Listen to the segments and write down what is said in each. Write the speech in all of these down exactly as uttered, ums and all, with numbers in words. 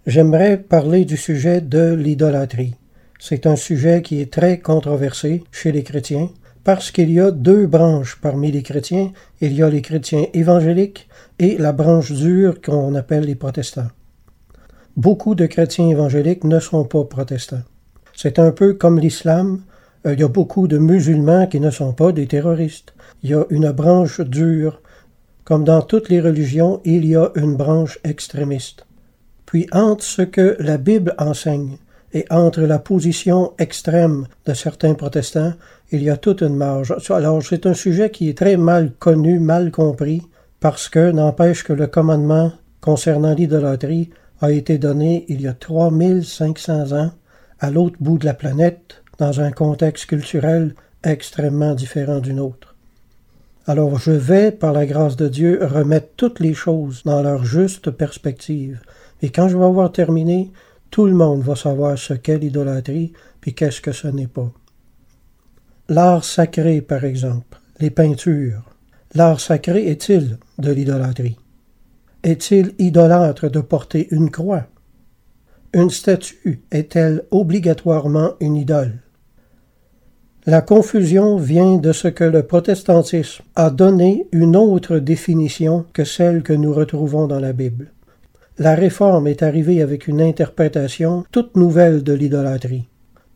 J'aimerais parler du sujet de l'idolâtrie. C'est un sujet qui est très controversé chez les chrétiens parce qu'il y a deux branches parmi les chrétiens. Il y a les chrétiens évangéliques et la branche dure qu'on appelle les protestants. Beaucoup de chrétiens évangéliques ne sont pas protestants. C'est un peu comme l'islam. Il y a beaucoup de musulmans qui ne sont pas des terroristes. Il y a une branche dure. Comme dans toutes les religions, il y a une branche extrémiste. Puis entre ce que la Bible enseigne et entre la position extrême de certains protestants, il y a toute une marge. Alors c'est un sujet qui est très mal connu, mal compris, parce que n'empêche que le commandement concernant l'idolâtrie a été donné il y a trois mille cinq cents ans à l'autre bout de la planète, dans un contexte culturel extrêmement différent du nôtre. Alors je vais, par la grâce de Dieu, remettre toutes les choses dans leur juste perspective. Et quand je vais avoir terminé, tout le monde va savoir ce qu'est l'idolâtrie, puis qu'est-ce que ce n'est pas. L'art sacré, par exemple, les peintures. L'art sacré est-il de l'idolâtrie? Est-il idolâtre de porter une croix? Une statue est-elle obligatoirement une idole? La confusion vient de ce que le protestantisme a donné une autre définition que celle que nous retrouvons dans la Bible. La Réforme est arrivée avec une interprétation toute nouvelle de l'idolâtrie.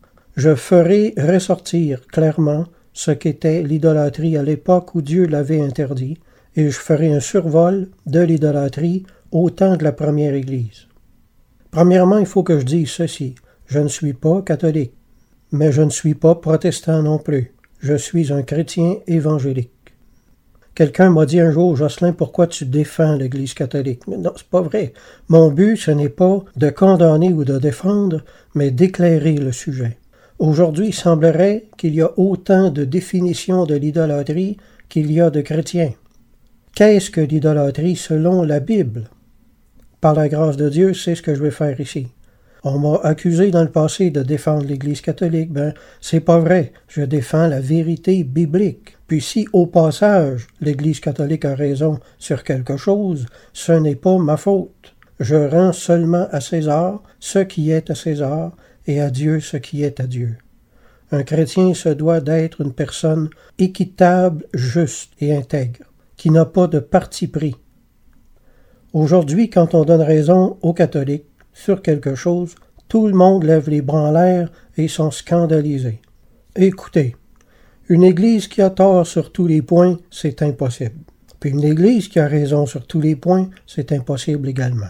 Je ferai ressortir clairement ce qu'était l'idolâtrie à l'époque où Dieu l'avait interdit, et je ferai un survol de l'idolâtrie au temps de la première Église. Premièrement, il faut que je dise ceci. Je ne suis pas catholique, mais je ne suis pas protestant non plus. Je suis un chrétien évangélique. Quelqu'un m'a dit un jour, Jocelyn, pourquoi tu défends l'Église catholique? Mais non, c'est pas vrai. Mon but, ce n'est pas de condamner ou de défendre, mais d'éclairer le sujet. Aujourd'hui, il semblerait qu'il y a autant de définitions de l'idolâtrie qu'il y a de chrétiens. Qu'est-ce que l'idolâtrie selon la Bible? Par la grâce de Dieu, c'est ce que je vais faire ici. On m'a accusé dans le passé de défendre l'Église catholique. Ben, c'est pas vrai. Je défends la vérité biblique. Puis si, au passage, l'Église catholique a raison sur quelque chose, ce n'est pas ma faute. Je rends seulement à César ce qui est à César et à Dieu ce qui est à Dieu. Un chrétien se doit d'être une personne équitable, juste et intègre, qui n'a pas de parti pris. Aujourd'hui, quand on donne raison aux catholiques sur quelque chose, tout le monde lève les bras en l'air et sont scandalisés. Écoutez, une Église qui a tort sur tous les points, c'est impossible. Puis une Église qui a raison sur tous les points, c'est impossible également.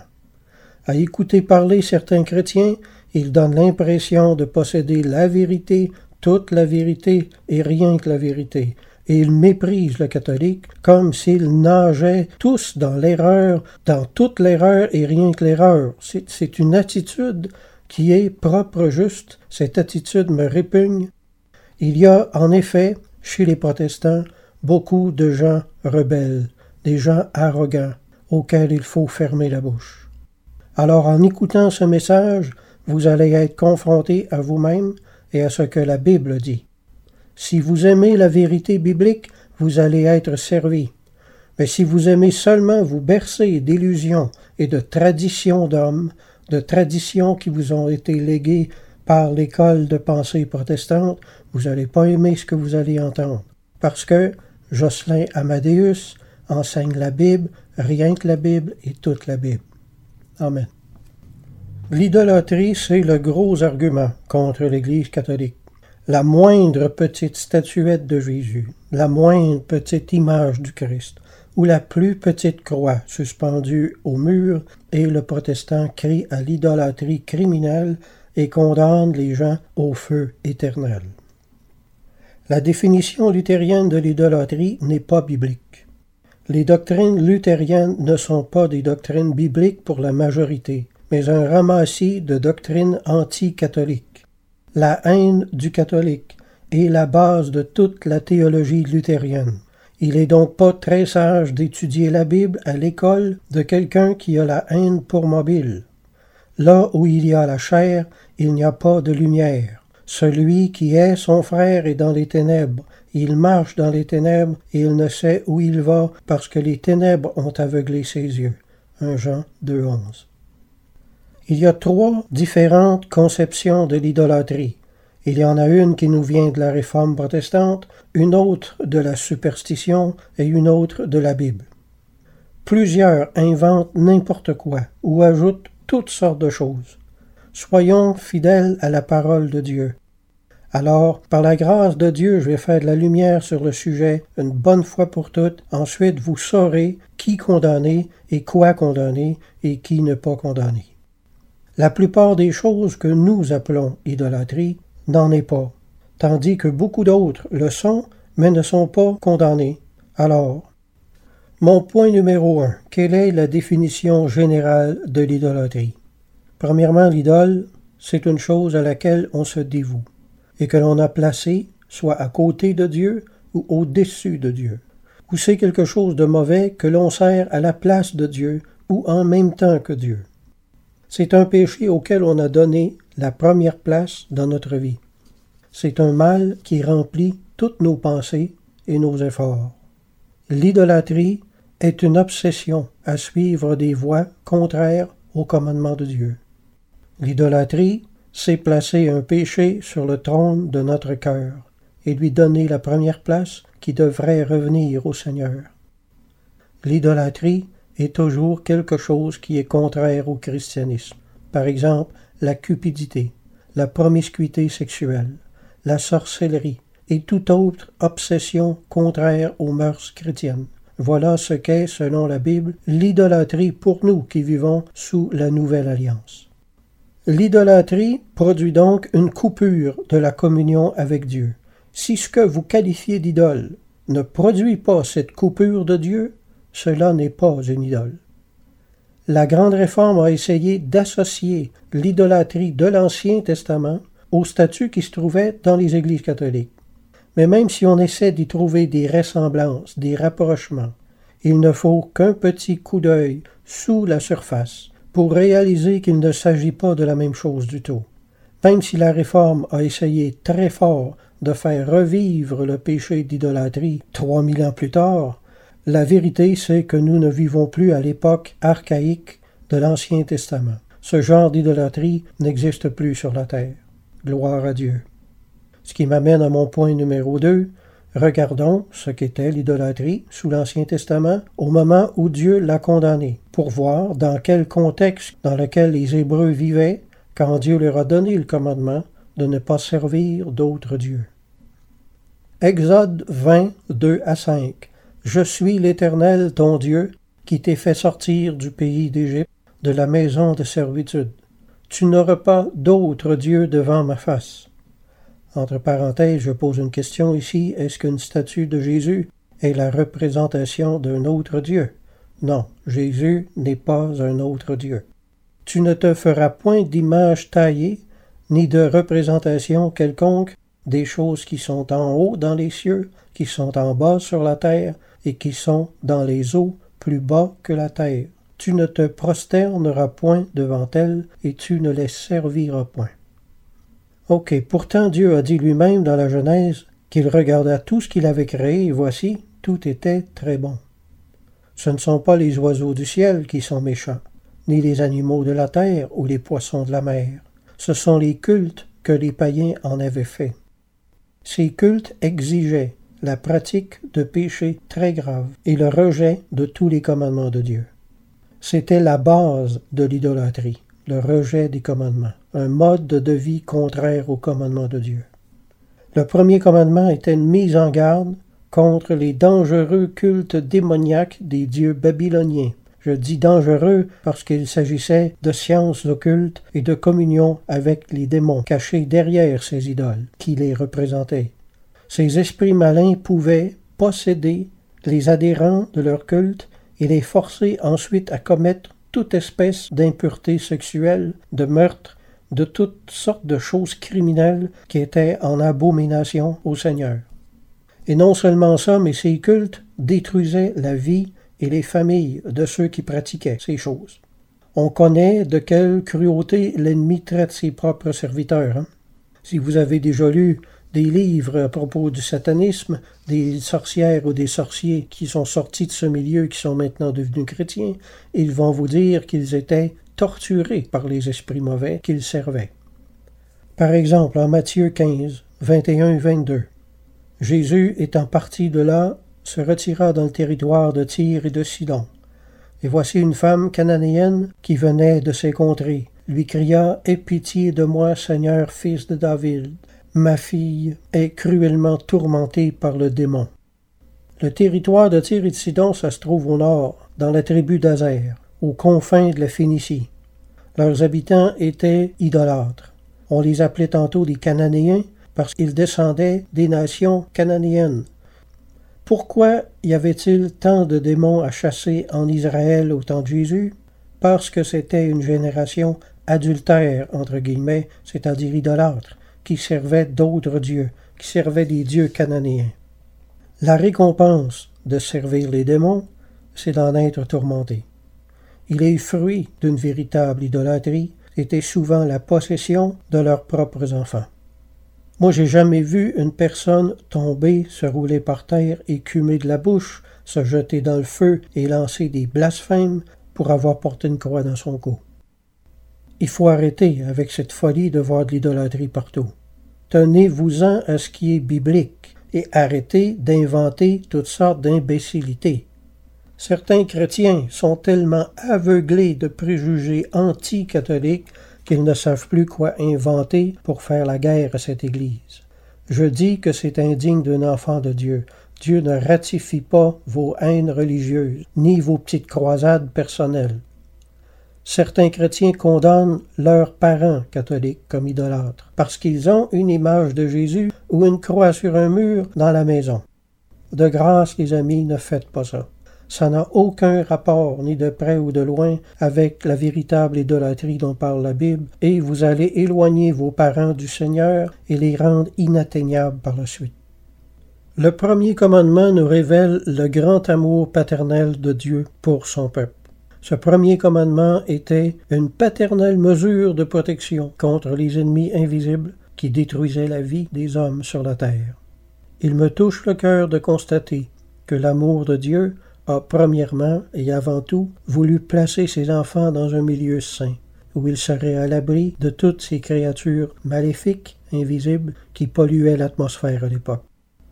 À écouter parler certains chrétiens, ils donnent l'impression de posséder la vérité, toute la vérité et rien que la vérité. Et ils méprisent le catholique comme s'ils nageaient tous dans l'erreur, dans toute l'erreur et rien que l'erreur. C'est, c'est une attitude qui est propre juste. Cette attitude me répugne. Il y a en effet, chez les protestants, beaucoup de gens rebelles, des gens arrogants, auxquels il faut fermer la bouche. Alors en écoutant ce message, vous allez être confrontés à vous-même et à ce que la Bible dit. Si vous aimez la vérité biblique, vous allez être servi. Mais si vous aimez seulement vous bercer d'illusions et de traditions d'hommes, de traditions qui vous ont été léguées par l'école de pensée protestante, vous n'allez pas aimer ce que vous allez entendre. Parce que Jocelyn Amadeus enseigne la Bible, rien que la Bible et toute la Bible. Amen. L'idolâtrie, c'est le gros argument contre l'Église catholique. La moindre petite statuette de Jésus, la moindre petite image du Christ, ou la plus petite croix suspendue au mur, et le protestant crie à l'idolâtrie criminelle et condamne les gens au feu éternel. La définition luthérienne de l'idolâtrie n'est pas biblique. Les doctrines luthériennes ne sont pas des doctrines bibliques pour la majorité, mais un ramassis de doctrines anti-catholiques. La haine du catholique est la base de toute la théologie luthérienne. Il est donc pas très sage d'étudier la Bible à l'école de quelqu'un qui a la haine pour mobile. Là où il y a la chair, il n'y a pas de lumière. Celui qui est son frère est dans les ténèbres. Il marche dans les ténèbres et il ne sait où il va parce que les ténèbres ont aveuglé ses yeux. un Jean deux onze. Il y a trois différentes conceptions de l'idolâtrie. Il y en a une qui nous vient de la Réforme protestante, une autre de la superstition et une autre de la Bible. Plusieurs inventent n'importe quoi ou ajoutent toutes sortes de choses. Soyons fidèles à la parole de Dieu. Alors, par la grâce de Dieu, je vais faire de la lumière sur le sujet une bonne fois pour toutes. Ensuite, vous saurez qui condamner et quoi condamner et qui ne pas condamner. La plupart des choses que nous appelons idolâtrie n'en est pas, tandis que beaucoup d'autres le sont, mais ne sont pas condamnées. Alors, mon point numéro un, quelle est la définition générale de l'idolâtrie? Premièrement, l'idole, c'est une chose à laquelle on se dévoue et que l'on a placée soit à côté de Dieu ou au-dessus de Dieu, ou c'est quelque chose de mauvais que l'on sert à la place de Dieu ou en même temps que Dieu. C'est un péché auquel on a donné la première place dans notre vie. C'est un mal qui remplit toutes nos pensées et nos efforts. L'idolâtrie est une obsession à suivre des voies contraires au commandement de Dieu. L'idolâtrie, c'est placer un péché sur le trône de notre cœur et lui donner la première place qui devrait revenir au Seigneur. L'idolâtrie est toujours quelque chose qui est contraire au christianisme. Par exemple, la cupidité, la promiscuité sexuelle, la sorcellerie et toute autre obsession contraire aux mœurs chrétiennes. Voilà ce qu'est, selon la Bible, l'idolâtrie pour nous qui vivons sous la Nouvelle Alliance. L'idolâtrie produit donc une coupure de la communion avec Dieu. Si ce que vous qualifiez d'idole ne produit pas cette coupure de Dieu, cela n'est pas une idole. La Grande Réforme a essayé d'associer l'idolâtrie de l'Ancien Testament au statut qui se trouvait dans les églises catholiques. Mais même si on essaie d'y trouver des ressemblances, des rapprochements, il ne faut qu'un petit coup d'œil sous la surface pour réaliser qu'il ne s'agit pas de la même chose du tout. Même si la Réforme a essayé très fort de faire revivre le péché d'idolâtrie trois mille ans plus tard, la vérité c'est que nous ne vivons plus à l'époque archaïque de l'Ancien Testament. Ce genre d'idolâtrie n'existe plus sur la terre. Gloire à Dieu. Ce qui m'amène à mon point numéro deux. Regardons ce qu'était l'idolâtrie sous l'Ancien Testament au moment où Dieu l'a condamnée, pour voir dans quel contexte dans lequel les Hébreux vivaient quand Dieu leur a donné le commandement de ne pas servir d'autres dieux. Exode vingt, deux à cinq. Je suis l'Éternel ton Dieu, qui t'ai fait sortir du pays d'Égypte, de la maison de servitude. Tu n'auras pas d'autre Dieu devant ma face. Entre parenthèses, je pose une question ici. Est-ce qu'une statue de Jésus est la représentation d'un autre Dieu? Non, Jésus n'est pas un autre Dieu. Tu ne te feras point d'image taillée, ni de représentation quelconque des choses qui sont en haut dans les cieux, qui sont en bas sur la terre, et qui sont dans les eaux plus bas que la terre. Tu ne te prosterneras point devant elles, et tu ne les serviras point. Ok, pourtant Dieu a dit lui-même dans la Genèse qu'il regarda tout ce qu'il avait créé, et voici, tout était très bon. Ce ne sont pas les oiseaux du ciel qui sont méchants, ni les animaux de la terre ou les poissons de la mer. Ce sont les cultes que les païens en avaient faits. Ces cultes exigeaient la pratique de péchés très graves et le rejet de tous les commandements de Dieu. C'était la base de l'idolâtrie, le rejet des commandements, un mode de vie contraire aux commandements de Dieu. Le premier commandement était une mise en garde contre les dangereux cultes démoniaques des dieux babyloniens. Je dis dangereux parce qu'il s'agissait de sciences occultes et de communion avec les démons cachés derrière ces idoles qui les représentaient. Ces esprits malins pouvaient posséder les adhérents de leur culte et les forcer ensuite à commettre toute espèce d'impureté sexuelle, de meurtre, de toutes sortes de choses criminelles qui étaient en abomination au Seigneur. Et non seulement ça, mais ces cultes détruisaient la vie et les familles de ceux qui pratiquaient ces choses. On connaît de quelle cruauté l'ennemi traite ses propres serviteurs. Hein? Si vous avez déjà lu des livres à propos du satanisme, des sorcières ou des sorciers qui sont sortis de ce milieu, qui sont maintenant devenus chrétiens, ils vont vous dire qu'ils étaient torturés par les esprits mauvais qu'ils servaient. Par exemple, en Matthieu quinze, vingt et un vingt-deux, Jésus, étant parti de là, se retira dans le territoire de Tyr et de Sidon. Et voici une femme cananéenne qui venait de ces contrées, lui cria « Aie pitié de moi, Seigneur, fils de David. Ma fille est cruellement tourmentée par le démon. » Le territoire de Tyr et de Sidon, ça se trouve au nord, dans la tribu d'Azer, aux confins de la Phénicie. Leurs habitants étaient idolâtres. On les appelait tantôt des Cananéens parce qu'ils descendaient des nations cananéennes. Pourquoi y avait-il tant de démons à chasser en Israël au temps de Jésus? Parce que c'était une génération adultère, entre guillemets, c'est-à-dire idolâtre, qui servait d'autres dieux, qui servait des dieux cananéens. La récompense de servir les démons, c'est d'en être tourmenté. Il est fruit d'une véritable idolâtrie, était souvent la possession de leurs propres enfants. Moi, j'ai jamais vu une personne tomber, se rouler par terre, écumer de la bouche, se jeter dans le feu et lancer des blasphèmes pour avoir porté une croix dans son cou. Il faut arrêter avec cette folie de voir de l'idolâtrie partout. Tenez-vous-en à ce qui est biblique et arrêtez d'inventer toutes sortes d'imbécilités. Certains chrétiens sont tellement aveuglés de préjugés anti-catholiques qu'ils ne savent plus quoi inventer pour faire la guerre à cette Église. Je dis que c'est indigne d'un enfant de Dieu. Dieu ne ratifie pas vos haines religieuses, ni vos petites croisades personnelles. Certains chrétiens condamnent leurs parents catholiques comme idolâtres, parce qu'ils ont une image de Jésus ou une croix sur un mur dans la maison. De grâce, les amis, ne faites pas ça. Ça n'a aucun rapport, ni de près ou de loin, avec la véritable idolâtrie dont parle la Bible, et vous allez éloigner vos parents du Seigneur et les rendre inatteignables par la suite. Le premier commandement nous révèle le grand amour paternel de Dieu pour son peuple. Ce premier commandement était une paternelle mesure de protection contre les ennemis invisibles qui détruisaient la vie des hommes sur la terre. Il me touche le cœur de constater que l'amour de Dieu a premièrement et avant tout voulu placer ses enfants dans un milieu saint, où ils seraient à l'abri de toutes ces créatures maléfiques, invisibles, qui polluaient l'atmosphère à l'époque.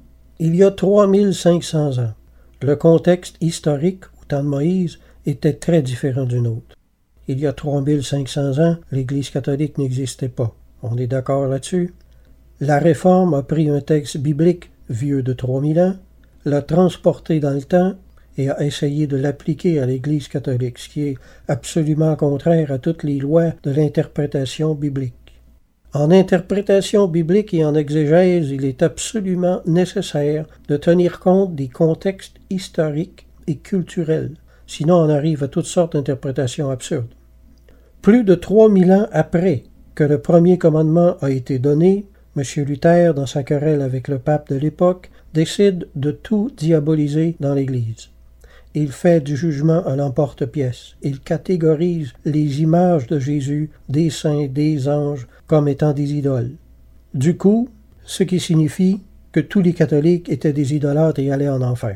Il y a trois mille cinq cents ans, le contexte historique au temps de Moïse était très différent du nôtre. Il y a trois mille cinq cents ans, l'Église catholique n'existait pas. On est d'accord là-dessus? La Réforme a pris un texte biblique vieux de trois mille ans, l'a transporté dans le temps et a essayé de l'appliquer à l'Église catholique, ce qui est absolument contraire à toutes les lois de l'interprétation biblique. En interprétation biblique et en exégèse, il est absolument nécessaire de tenir compte des contextes historiques et culturels. Sinon, on arrive à toutes sortes d'interprétations absurdes. Plus de trois mille ans après que le premier commandement a été donné, M. Luther, dans sa querelle avec le pape de l'époque, décide de tout diaboliser dans l'Église. Il fait du jugement à l'emporte-pièce. Il catégorise les images de Jésus, des saints, des anges, comme étant des idoles. Du coup, ce qui signifie que tous les catholiques étaient des idolâtres et allaient en enfer.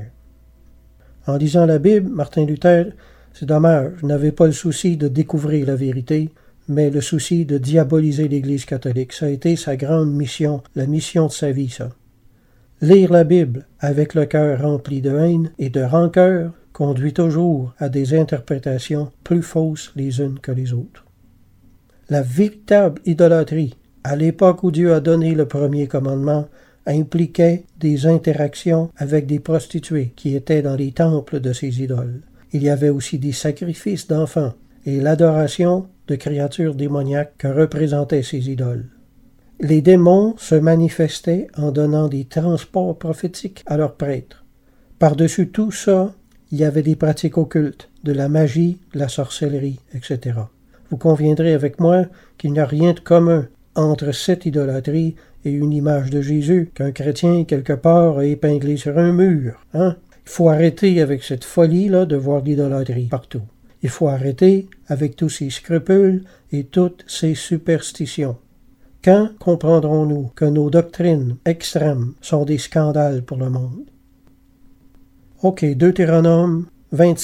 En lisant la Bible, Martin Luther, c'est dommage, n'avait pas le souci de découvrir la vérité, mais le souci de diaboliser l'Église catholique. Ça a été sa grande mission, la mission de sa vie, ça. Lire la Bible avec le cœur rempli de haine et de rancœur conduit toujours à des interprétations plus fausses les unes que les autres. La véritable idolâtrie, à l'époque où Dieu a donné le premier commandement, impliquait des interactions avec des prostituées qui étaient dans les temples de ces idoles. Il y avait aussi des sacrifices d'enfants et l'adoration de créatures démoniaques que représentaient ces idoles. Les démons se manifestaient en donnant des transports prophétiques à leurs prêtres. Par-dessus tout ça, il y avait des pratiques occultes, de la magie, de la sorcellerie, et cetera. Vous conviendrez avec moi qu'il n'y a rien de commun entre cette idolâtrie et une image de Jésus qu'un chrétien, quelque part, a épinglé sur un mur. Hein? Il faut arrêter avec cette folie-là de voir l'idolâtrie partout. Il faut arrêter avec tous ces scrupules et toutes ces superstitions. Quand comprendrons-nous que nos doctrines extrêmes sont des scandales pour le monde? OK, Deutéronome vingt-sept,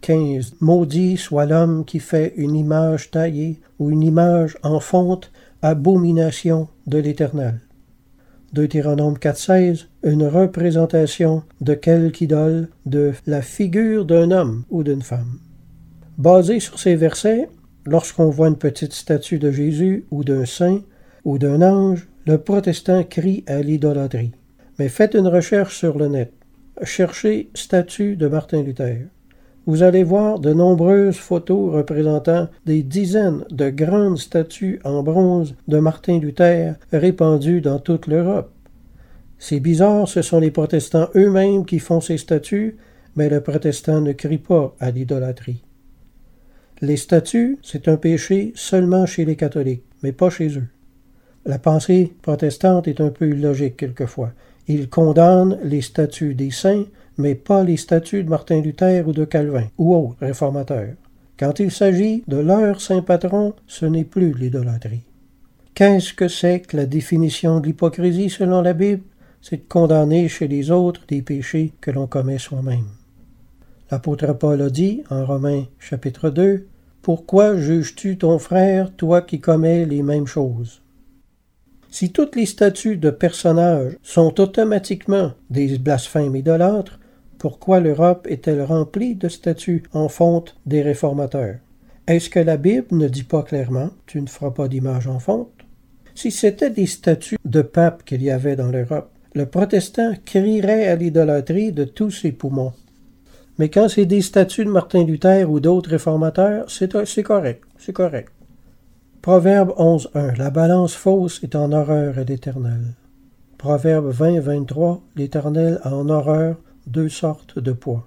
quinze. Maudit soit l'homme qui fait une image taillée ou une image en fonte, abomination de l'Éternel. Deutéronome quatre seize. Une représentation de quelque idole, de la figure d'un homme ou d'une femme. Basé sur ces versets, lorsqu'on voit une petite statue de Jésus ou d'un saint ou d'un ange, le protestant crie à l'idolâtrie. Mais faites une recherche sur le net. Cherchez statue de Martin Luther. Vous allez voir de nombreuses photos représentant des dizaines de grandes statues en bronze de Martin Luther répandues dans toute l'Europe. C'est bizarre, ce sont les protestants eux-mêmes qui font ces statues, mais le protestant ne crie pas à l'idolâtrie. Les statues, c'est un péché seulement chez les catholiques, mais pas chez eux. La pensée protestante est un peu illogique quelquefois. Ils condamnent les statues des saints, mais pas les statues de Martin Luther ou de Calvin, ou autres réformateurs. Quand il s'agit de leur saint patron, ce n'est plus l'idolâtrie. Qu'est-ce que c'est que la définition de l'hypocrisie selon la Bible? C'est de condamner chez les autres des péchés que l'on commet soi-même. L'apôtre Paul a dit, en Romains chapitre deux, « Pourquoi juges-tu ton frère, toi qui commets les mêmes choses? » Si toutes les statues de personnages sont automatiquement des blasphèmes idolâtres, pourquoi l'Europe est-elle remplie de statues en fonte des réformateurs? Est-ce que la Bible ne dit pas clairement « Tu ne feras pas d'image en fonte » ? Si c'était des statues de papes qu'il y avait dans l'Europe, le protestant crierait à l'idolâtrie de tous ses poumons. Mais quand c'est des statues de Martin Luther ou d'autres réformateurs, c'est, c'est correct, c'est correct. Proverbe onze un. La balance fausse est en horreur à l'Éternel. Proverbe vingt vingt-trois. L'Éternel a en horreur deux sortes de poids.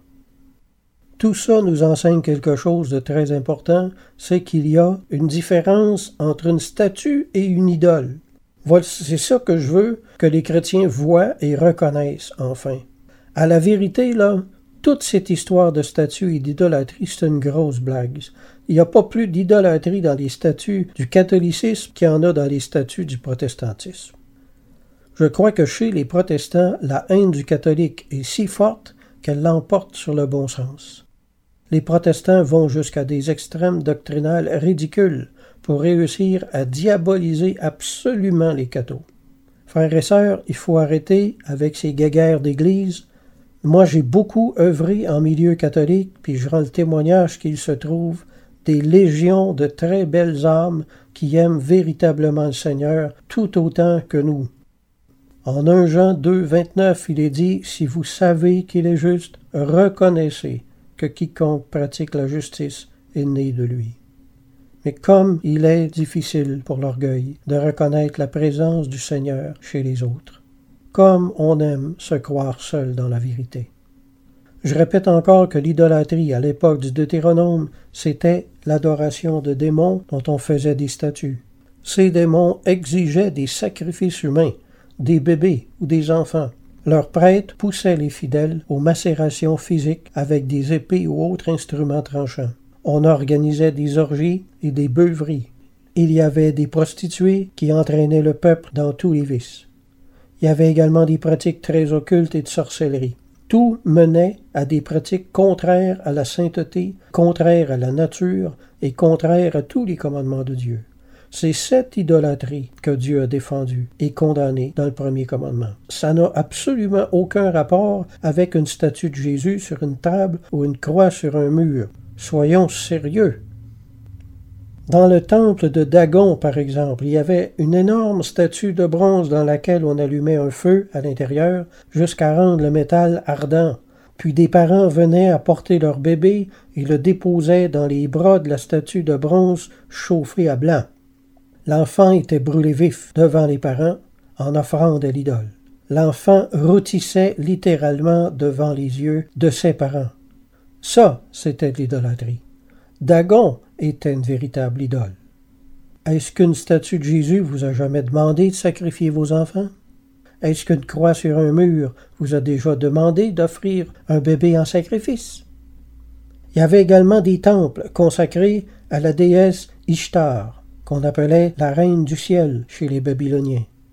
Tout ça nous enseigne quelque chose de très important, c'est qu'il y a une différence entre une statue et une idole. Voilà, c'est ça que je veux que les chrétiens voient et reconnaissent enfin. À la vérité, là, toute cette histoire de statue et d'idolâtrie, c'est une grosse blague. Il n'y a pas plus d'idolâtrie dans les statues du catholicisme qu'il y en a dans les statues du protestantisme. Je crois que chez les protestants, la haine du catholique est si forte qu'elle l'emporte sur le bon sens. Les protestants vont jusqu'à des extrêmes doctrinales ridicules pour réussir à diaboliser absolument les cathos. Frères et sœurs, il faut arrêter avec ces guéguerres d'église. Moi, j'ai beaucoup œuvré en milieu catholique, puis je rends le témoignage qu'il se trouve des légions de très belles âmes qui aiment véritablement le Seigneur tout autant que nous. En premier Jean deux vingt-neuf, il est dit « Si vous savez qu'il est juste, reconnaissez que quiconque pratique la justice est né de lui. » Mais comme il est difficile pour l'orgueil de reconnaître la présence du Seigneur chez les autres, comme on aime se croire seul dans la vérité. Je répète encore que l'idolâtrie à l'époque du Deutéronome, c'était l'adoration de démons dont on faisait des statues. Ces démons exigeaient des sacrifices humains, des bébés ou des enfants. Leurs prêtres poussaient les fidèles aux macérations physiques avec des épées ou autres instruments tranchants. On organisait des orgies et des beuveries. Il y avait des prostituées qui entraînaient le peuple dans tous les vices. Il y avait également des pratiques très occultes et de sorcellerie. Tout menait à des pratiques contraires à la sainteté, contraires à la nature et contraires à tous les commandements de Dieu. C'est cette idolâtrie que Dieu a défendue et condamnée dans le premier commandement. Ça n'a absolument aucun rapport avec une statue de Jésus sur une table ou une croix sur un mur. Soyons sérieux. Dans le temple de Dagon, par exemple, il y avait une énorme statue de bronze dans laquelle on allumait un feu à l'intérieur jusqu'à rendre le métal ardent. Puis des parents venaient apporter leur bébé et le déposaient dans les bras de la statue de bronze chauffée à blanc. L'enfant était brûlé vif devant les parents en offrande à l'idole. L'enfant rôtissait littéralement devant les yeux de ses parents. Ça, c'était de l'idolâtrie. Dagon était une véritable idole. Est-ce qu'une statue de Jésus vous a jamais demandé de sacrifier vos enfants? Est-ce qu'une croix sur un mur vous a déjà demandé d'offrir un bébé en sacrifice? Il y avait également des temples consacrés à la déesse Ishtar, qu'on appelait la reine du ciel chez les Babyloniens.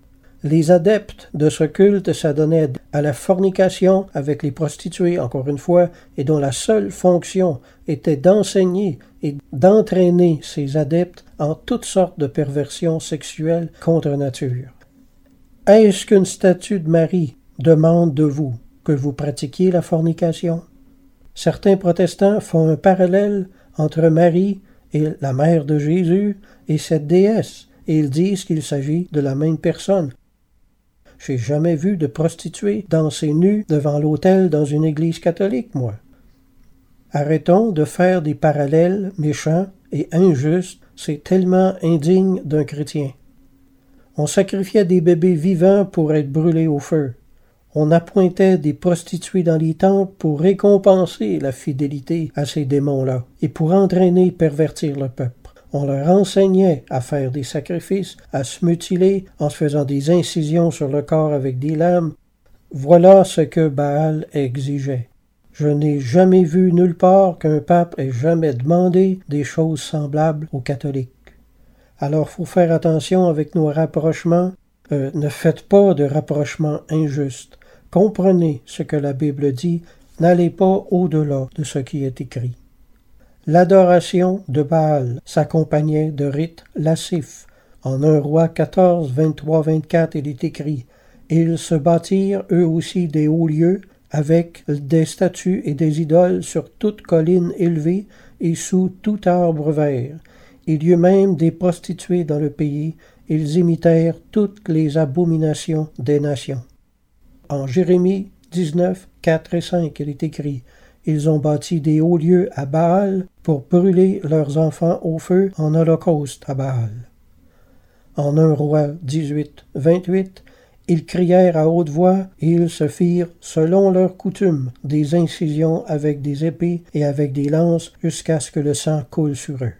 Les adeptes de ce culte s'adonnaient à la fornication avec les prostituées, encore une fois, et dont la seule fonction était d'enseigner et d'entraîner ces adeptes en toutes sortes de perversions sexuelles contre nature. Est-ce qu'une statue de Marie demande de vous que vous pratiquiez la fornication? Certains protestants font un parallèle entre Marie et la mère de Jésus et cette déesse, et ils disent qu'il s'agit de la même personne. J'ai jamais vu de prostituée danser nue devant l'autel dans une église catholique, moi. Arrêtons de faire des parallèles méchants et injustes, c'est tellement indigne d'un chrétien. On sacrifiait des bébés vivants pour être brûlés au feu. On appointait des prostituées dans les temples pour récompenser la fidélité à ces démons-là et pour entraîner et pervertir le peuple. On leur enseignait à faire des sacrifices, à se mutiler en se faisant des incisions sur le corps avec des lames. Voilà ce que Baal exigeait. Je n'ai jamais vu nulle part qu'un pape ait jamais demandé des choses semblables aux catholiques. Alors, il faut faire attention avec nos rapprochements. Euh, ne faites pas de rapprochements injustes. Comprenez ce que la Bible dit. N'allez pas au-delà de ce qui est écrit. L'adoration de Baal s'accompagnait de rites lascifs. En un roi quatorze, vingt-trois, vingt-quatre, il est écrit « Ils se bâtirent eux aussi des hauts lieux, avec des statues et des idoles sur toute colline élevée et sous tout arbre vert. Il y eut même des prostituées dans le pays, ils imitèrent toutes les abominations des nations. » En Jérémie dix-neuf, quatre et cinq, il est écrit « Ils ont bâti des hauts lieux à Baal pour brûler leurs enfants au feu en holocauste à Baal. » En un roi dix-huit, vingt-huit, ils crièrent à haute voix et ils se firent, selon leur coutume, des incisions avec des épées et avec des lances jusqu'à ce que le sang coule sur eux.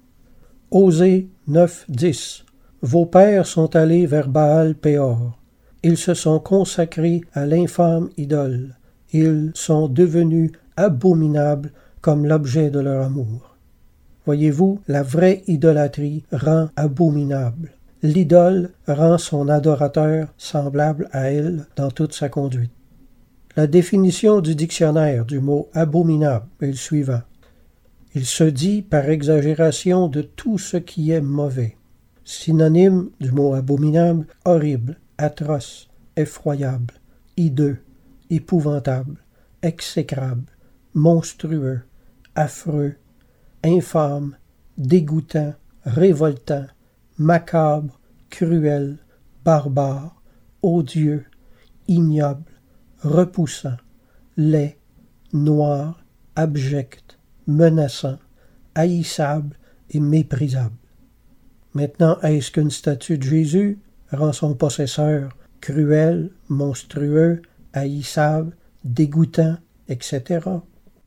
Osée neuf, dix. Vos pères sont allés vers Baal-Péor. Ils se sont consacrés à l'infâme idole. Ils sont devenus abominables comme l'objet de leur amour. Voyez-vous, la vraie idolâtrie rend abominable. L'idole rend son adorateur semblable à elle dans toute sa conduite. La définition du dictionnaire du mot abominable est le suivant. Il se dit par exagération de tout ce qui est mauvais. Synonyme du mot abominable, horrible, atroce, effroyable, hideux, épouvantable, exécrable, monstrueux, affreux, infâme, dégoûtant, révoltant, macabre, cruel, barbare, odieux, ignoble, repoussant, laid, noir, abject, menaçant, haïssable et méprisable. Maintenant, est-ce qu'une statue de Jésus rend son possesseur cruel, monstrueux, haïssable, dégoûtant, et cetera?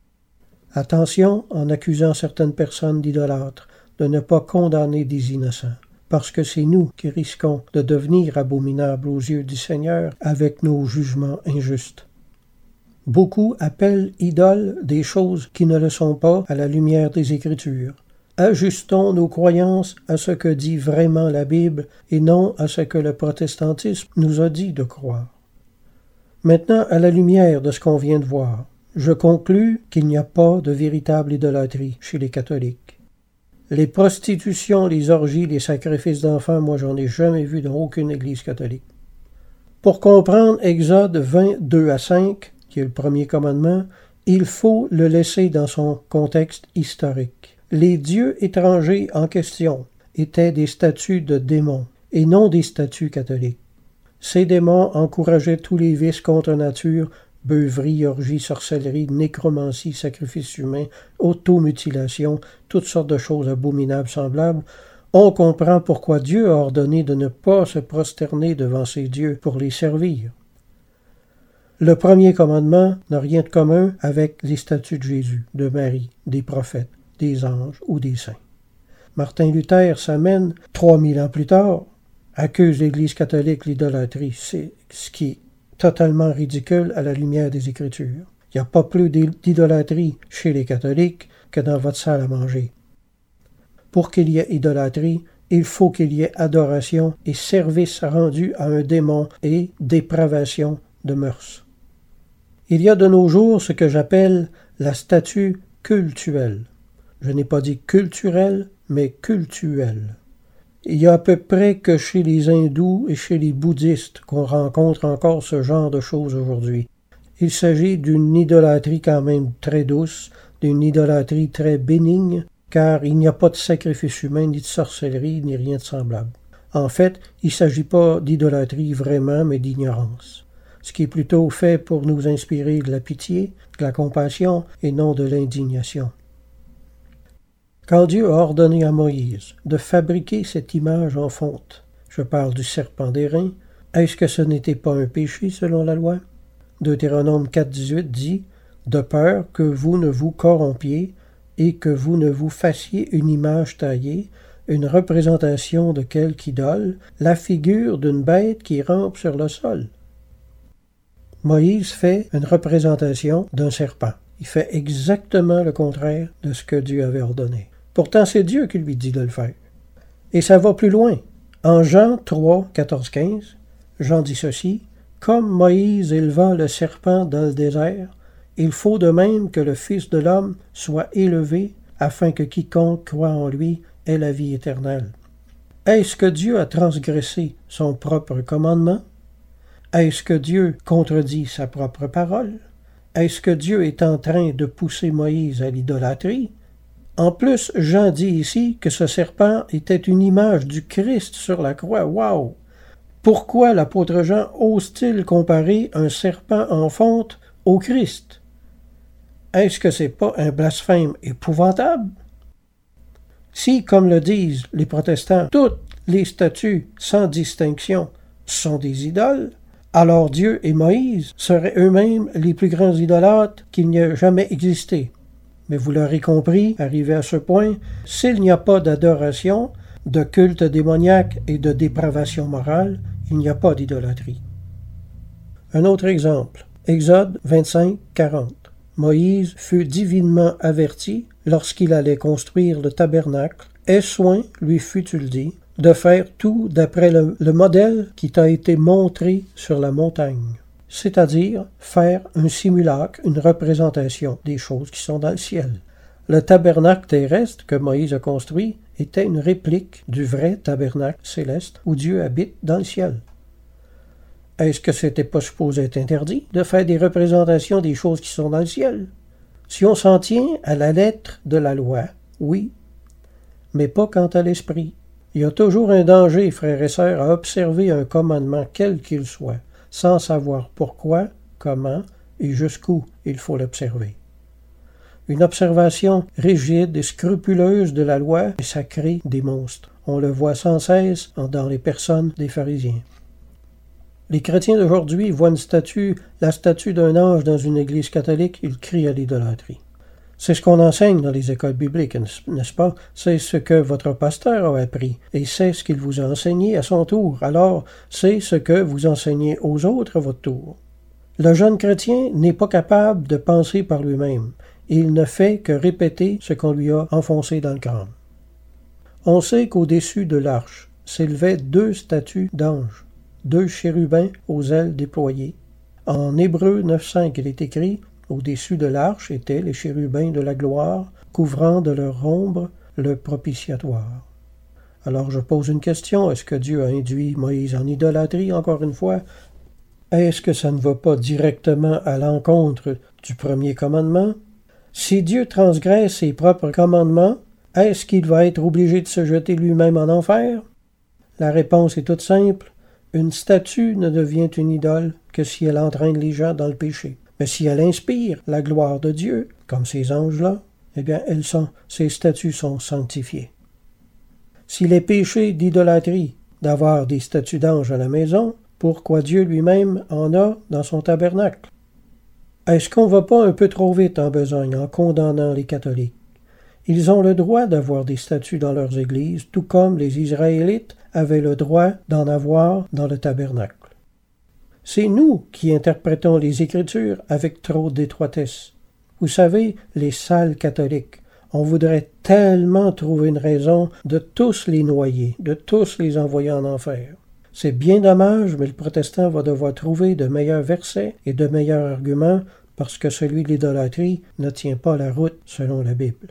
Attention, en accusant certaines personnes d'idolâtres, de ne pas condamner des innocents, parce que c'est nous qui risquons de devenir abominables aux yeux du Seigneur avec nos jugements injustes. Beaucoup appellent idoles des choses qui ne le sont pas à la lumière des Écritures. Ajustons nos croyances à ce que dit vraiment la Bible et non à ce que le protestantisme nous a dit de croire. Maintenant, à la lumière de ce qu'on vient de voir, je conclus qu'il n'y a pas de véritable idolâtrie chez les catholiques. Les prostitutions, les orgies, les sacrifices d'enfants, moi j'en ai jamais vu dans aucune église catholique. Pour comprendre Exode vingt, deux à cinq, qui est le premier commandement, il faut le laisser dans son contexte historique. Les dieux étrangers en question étaient des statues de démons et non des statues catholiques. Ces démons encourageaient tous les vices contre nature, beuverie, orgie, sorcellerie, nécromancie, sacrifice humain, automutilation, toutes sortes de choses abominables semblables. On comprend pourquoi Dieu a ordonné de ne pas se prosterner devant ces dieux pour les servir. Le premier commandement n'a rien de commun avec les statues de Jésus, de Marie, des prophètes, des anges ou des saints. Martin Luther s'amène, trois mille ans plus tard, accuse l'Église catholique l'idolâtrie. C'est ce qui est totalement ridicule à la lumière des Écritures. Il n'y a pas plus d'idolâtrie chez les catholiques que dans votre salle à manger. Pour qu'il y ait idolâtrie, il faut qu'il y ait adoration et service rendu à un démon et dépravation de mœurs. Il y a de nos jours ce que j'appelle la statue cultuelle. Je n'ai pas dit culturelle, mais cultuelle. Il y a à peu près que chez les hindous et chez les bouddhistes qu'on rencontre encore ce genre de choses aujourd'hui. Il s'agit d'une idolâtrie quand même très douce, d'une idolâtrie très bénigne, car il n'y a pas de sacrifice humain, ni de sorcellerie, ni rien de semblable. En fait, il ne s'agit pas d'idolâtrie vraiment, mais d'ignorance, ce qui est plutôt fait pour nous inspirer de la pitié, de la compassion, et non de l'indignation. Quand Dieu a ordonné à Moïse de fabriquer cette image en fonte, je parle du serpent d'airain, est-ce que ce n'était pas un péché selon la loi? Deutéronome quatre dix-huit dit « De peur que vous ne vous corrompiez et que vous ne vous fassiez une image taillée, une représentation de quelque idole, la figure d'une bête qui rampe sur le sol. » Moïse fait une représentation d'un serpent. Il fait exactement le contraire de ce que Dieu avait ordonné. Pourtant, c'est Dieu qui lui dit de le faire. Et ça va plus loin. En Jean trois, quatorze quinze, Jean dit ceci, « Comme Moïse éleva le serpent dans le désert, il faut de même que le Fils de l'homme soit élevé, afin que quiconque croit en lui ait la vie éternelle. » Est-ce que Dieu a transgressé son propre commandement? Est-ce que Dieu contredit sa propre parole? Est-ce que Dieu est en train de pousser Moïse à l'idolâtrie? En plus, Jean dit ici que ce serpent était une image du Christ sur la croix. Wow! Pourquoi l'apôtre Jean ose-t-il comparer un serpent en fonte au Christ? Est-ce que c'est pas un blasphème épouvantable? Si, comme le disent les protestants, toutes les statues, sans distinction, sont des idoles, alors Dieu et Moïse seraient eux-mêmes les plus grands idolâtres qu'il n'y a jamais existé. Mais vous l'aurez compris, arrivé à ce point, s'il n'y a pas d'adoration, de culte démoniaque et de dépravation morale, il n'y a pas d'idolâtrie. Un autre exemple, Exode vingt-cinq, quarante. Moïse fut divinement averti lorsqu'il allait construire le tabernacle. Aie soin, lui fut-il dit, de faire tout d'après le, le modèle qui t'a été montré sur la montagne, c'est-à-dire faire un simulacre, une représentation des choses qui sont dans le ciel. Le tabernacle terrestre que Moïse a construit était une réplique du vrai tabernacle céleste où Dieu habite dans le ciel. Est-ce que c'était pas supposé être interdit de faire des représentations des choses qui sont dans le ciel? Si on s'en tient à la lettre de la loi, oui, mais pas quant à l'esprit. Il y a toujours un danger, frères et sœurs, à observer un commandement quel qu'il soit, sans savoir pourquoi, comment et jusqu'où il faut l'observer. Une observation rigide et scrupuleuse de la loi, et ça crée des monstres. On le voit sans cesse dans les personnes des pharisiens. Les chrétiens d'aujourd'hui voient une statue, la statue d'un ange dans une église catholique, ils crient à l'idolâtrie. C'est ce qu'on enseigne dans les écoles bibliques, n'est-ce pas? C'est ce que votre pasteur a appris, et c'est ce qu'il vous a enseigné à son tour. Alors, c'est ce que vous enseignez aux autres à votre tour. Le jeune chrétien n'est pas capable de penser par lui-même. Il ne fait que répéter ce qu'on lui a enfoncé dans le crâne. On sait qu'au-dessus de l'arche s'élevaient deux statues d'anges, deux chérubins aux ailes déployées. En Hébreux neuf cinq, il est écrit « Au-dessus de l'arche étaient les chérubins de la gloire, couvrant de leur ombre le propitiatoire. » Alors je pose une question, est-ce que Dieu a induit Moïse en idolâtrie, encore une fois? Est-ce que ça ne va pas directement à l'encontre du premier commandement? Si Dieu transgresse ses propres commandements, est-ce qu'il va être obligé de se jeter lui-même en enfer? La réponse est toute simple. Une statue ne devient une idole que si elle entraîne les gens dans le péché. Mais si elle inspire la gloire de Dieu, comme ces anges-là, eh bien, elles sont, ces statues sont sanctifiées. S'il est péché d'idolâtrie d'avoir des statues d'anges à la maison, pourquoi Dieu lui-même en a dans son tabernacle? Est-ce qu'on ne va pas un peu trop vite en besogne en condamnant les catholiques? Ils ont le droit d'avoir des statues dans leurs églises, tout comme les Israélites avaient le droit d'en avoir dans le tabernacle. C'est nous qui interprétons les Écritures avec trop d'étroitesse. Vous savez, les salles catholiques On voudrait tellement trouver une raison de tous les noyer, de tous les envoyer en enfer. C'est bien dommage, mais le protestant va devoir trouver de meilleurs versets et de meilleurs arguments parce que celui de l'idolâtrie ne tient pas la route selon la Bible.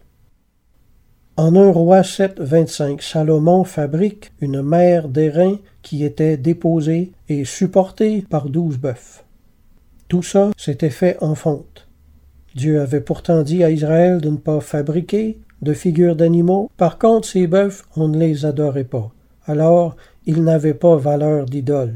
En un roi sept, vingt-cinq, Salomon fabrique une mer d'airain qui était déposée et supportée par douze bœufs. Tout ça s'était fait en fonte. Dieu avait pourtant dit à Israël de ne pas fabriquer de figures d'animaux. Par contre, ces bœufs, on ne les adorait pas. Alors, ils n'avaient pas valeur d'idole.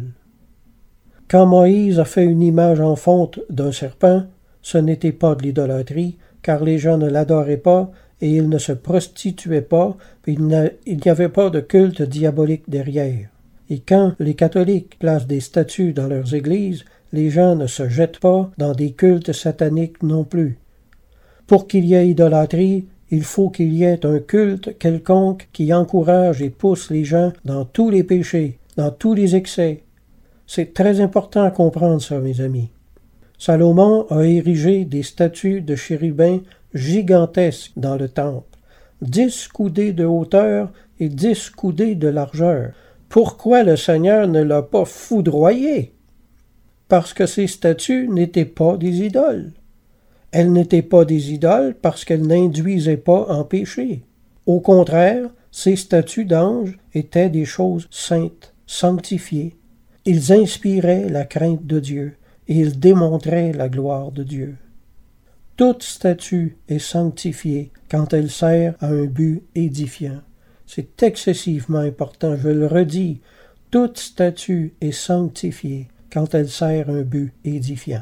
Quand Moïse a fait une image en fonte d'un serpent, ce n'était pas de l'idolâtrie, car les gens ne l'adoraient pas et ils ne se prostituaient pas, puis il n'y avait pas de culte diabolique derrière. Et quand les catholiques placent des statues dans leurs églises, les gens ne se jettent pas dans des cultes sataniques non plus. Pour qu'il y ait idolâtrie, il faut qu'il y ait un culte quelconque qui encourage et pousse les gens dans tous les péchés, dans tous les excès. C'est très important à comprendre ça, mes amis. Salomon a érigé des statues de chérubins gigantesques dans le temple, dix coudées de hauteur et dix coudées de largeur. Pourquoi le Seigneur ne l'a pas foudroyé? Parce que ces statues n'étaient pas des idoles. Elles n'étaient pas des idoles parce qu'elles n'induisaient pas en péché. Au contraire, ces statues d'anges étaient des choses saintes, sanctifiées. Ils inspiraient la crainte de Dieu et ils démontraient la gloire de Dieu. Toute statue est sanctifiée quand elle sert à un but édifiant. C'est excessivement important, je le redis. Toute statue est sanctifiée quand elle sert un but édifiant.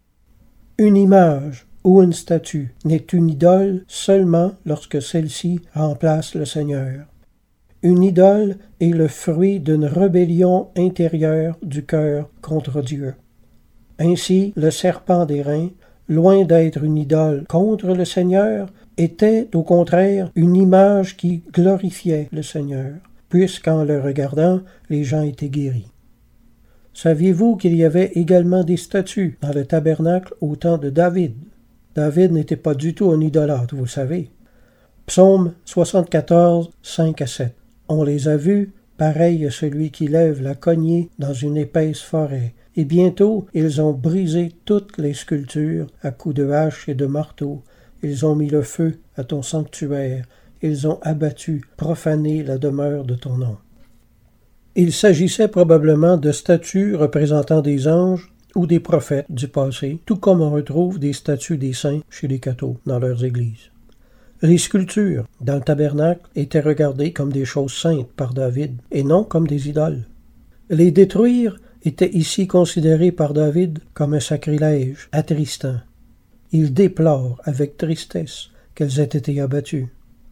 Une image ou une statue n'est une idole seulement lorsque celle-ci remplace le Seigneur. Une idole est le fruit d'une rébellion intérieure du cœur contre Dieu. Ainsi, le serpent d'airain, loin d'être une idole contre le Seigneur, était au contraire une image qui glorifiait le Seigneur, puisqu'en le regardant, les gens étaient guéris. Saviez-vous qu'il y avait également des statues dans le tabernacle au temps de David? David n'était pas du tout un idolâtre, vous savez. Psaume soixante-quatorze, cinq à sept. On les a vus, pareil à celui qui lève la cognée dans une épaisse forêt, et bientôt ils ont brisé toutes les sculptures à coups de hache et de marteau. Ils ont mis le feu à ton sanctuaire, ils ont abattu, profané la demeure de ton nom. Il s'agissait probablement de statues représentant des anges ou des prophètes du passé, tout comme on retrouve des statues des saints chez les cathos dans leurs églises. Les sculptures dans le tabernacle étaient regardées comme des choses saintes par David et non comme des idoles. Les détruire était ici considéré par David comme un sacrilège attristant. Il déplore avec tristesse qu'elles aient été abattues.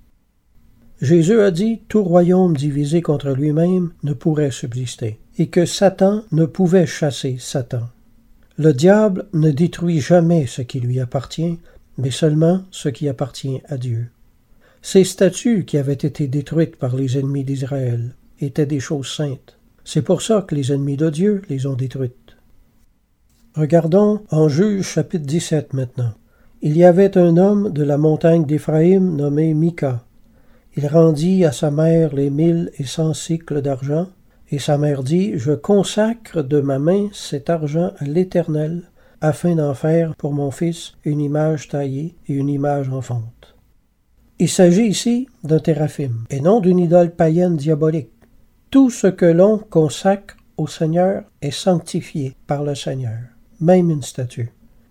Jésus a dit « Tout royaume divisé contre lui-même ne pourrait subsister » et que Satan ne pouvait chasser Satan. Le diable ne détruit jamais ce qui lui appartient, mais seulement ce qui appartient à Dieu. Ces statues qui avaient été détruites par les ennemis d'Israël étaient des choses saintes. C'est pour ça que les ennemis de Dieu les ont détruites. Regardons en Juge chapitre dix-sept maintenant. Il y avait un homme de la montagne d'Éphraïm nommé Mika. Il rendit à sa mère les mille et cent cycles d'argent, et sa mère dit « Je consacre de ma main cet argent à l'Éternel, afin d'en faire pour mon fils une image taillée et une image en fonte. » Il s'agit ici d'un téraphim, et non d'une idole païenne diabolique. Tout ce que l'on consacre au Seigneur est sanctifié par le Seigneur, même une statue.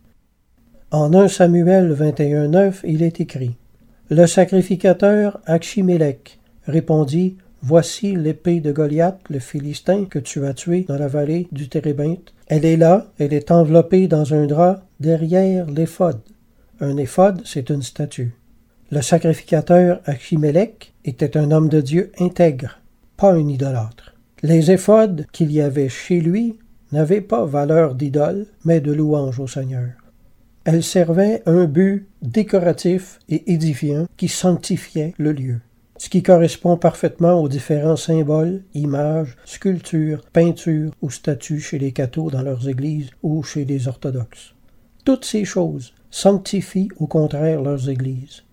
En premier Samuel vingt et un, neuf, il est écrit « Le sacrificateur Achimélec répondit « Voici l'épée de Goliath, le Philistin, que tu as tué dans la vallée du Térébinthe. Elle est là, elle est enveloppée dans un drap derrière l'éphod. » Un éphod, c'est une statue. Le sacrificateur Achimélec était un homme de Dieu intègre, pas un idolâtre. Les éphods qu'il y avait chez lui n'avaient pas valeur d'idole, mais de louange au Seigneur. Elles servaient un but décoratif et édifiant qui sanctifiait le lieu, ce qui correspond parfaitement aux différents symboles, images, sculptures, peintures ou statues chez les cathos dans leurs églises ou chez les orthodoxes. Toutes ces choses sanctifient au contraire leurs églises.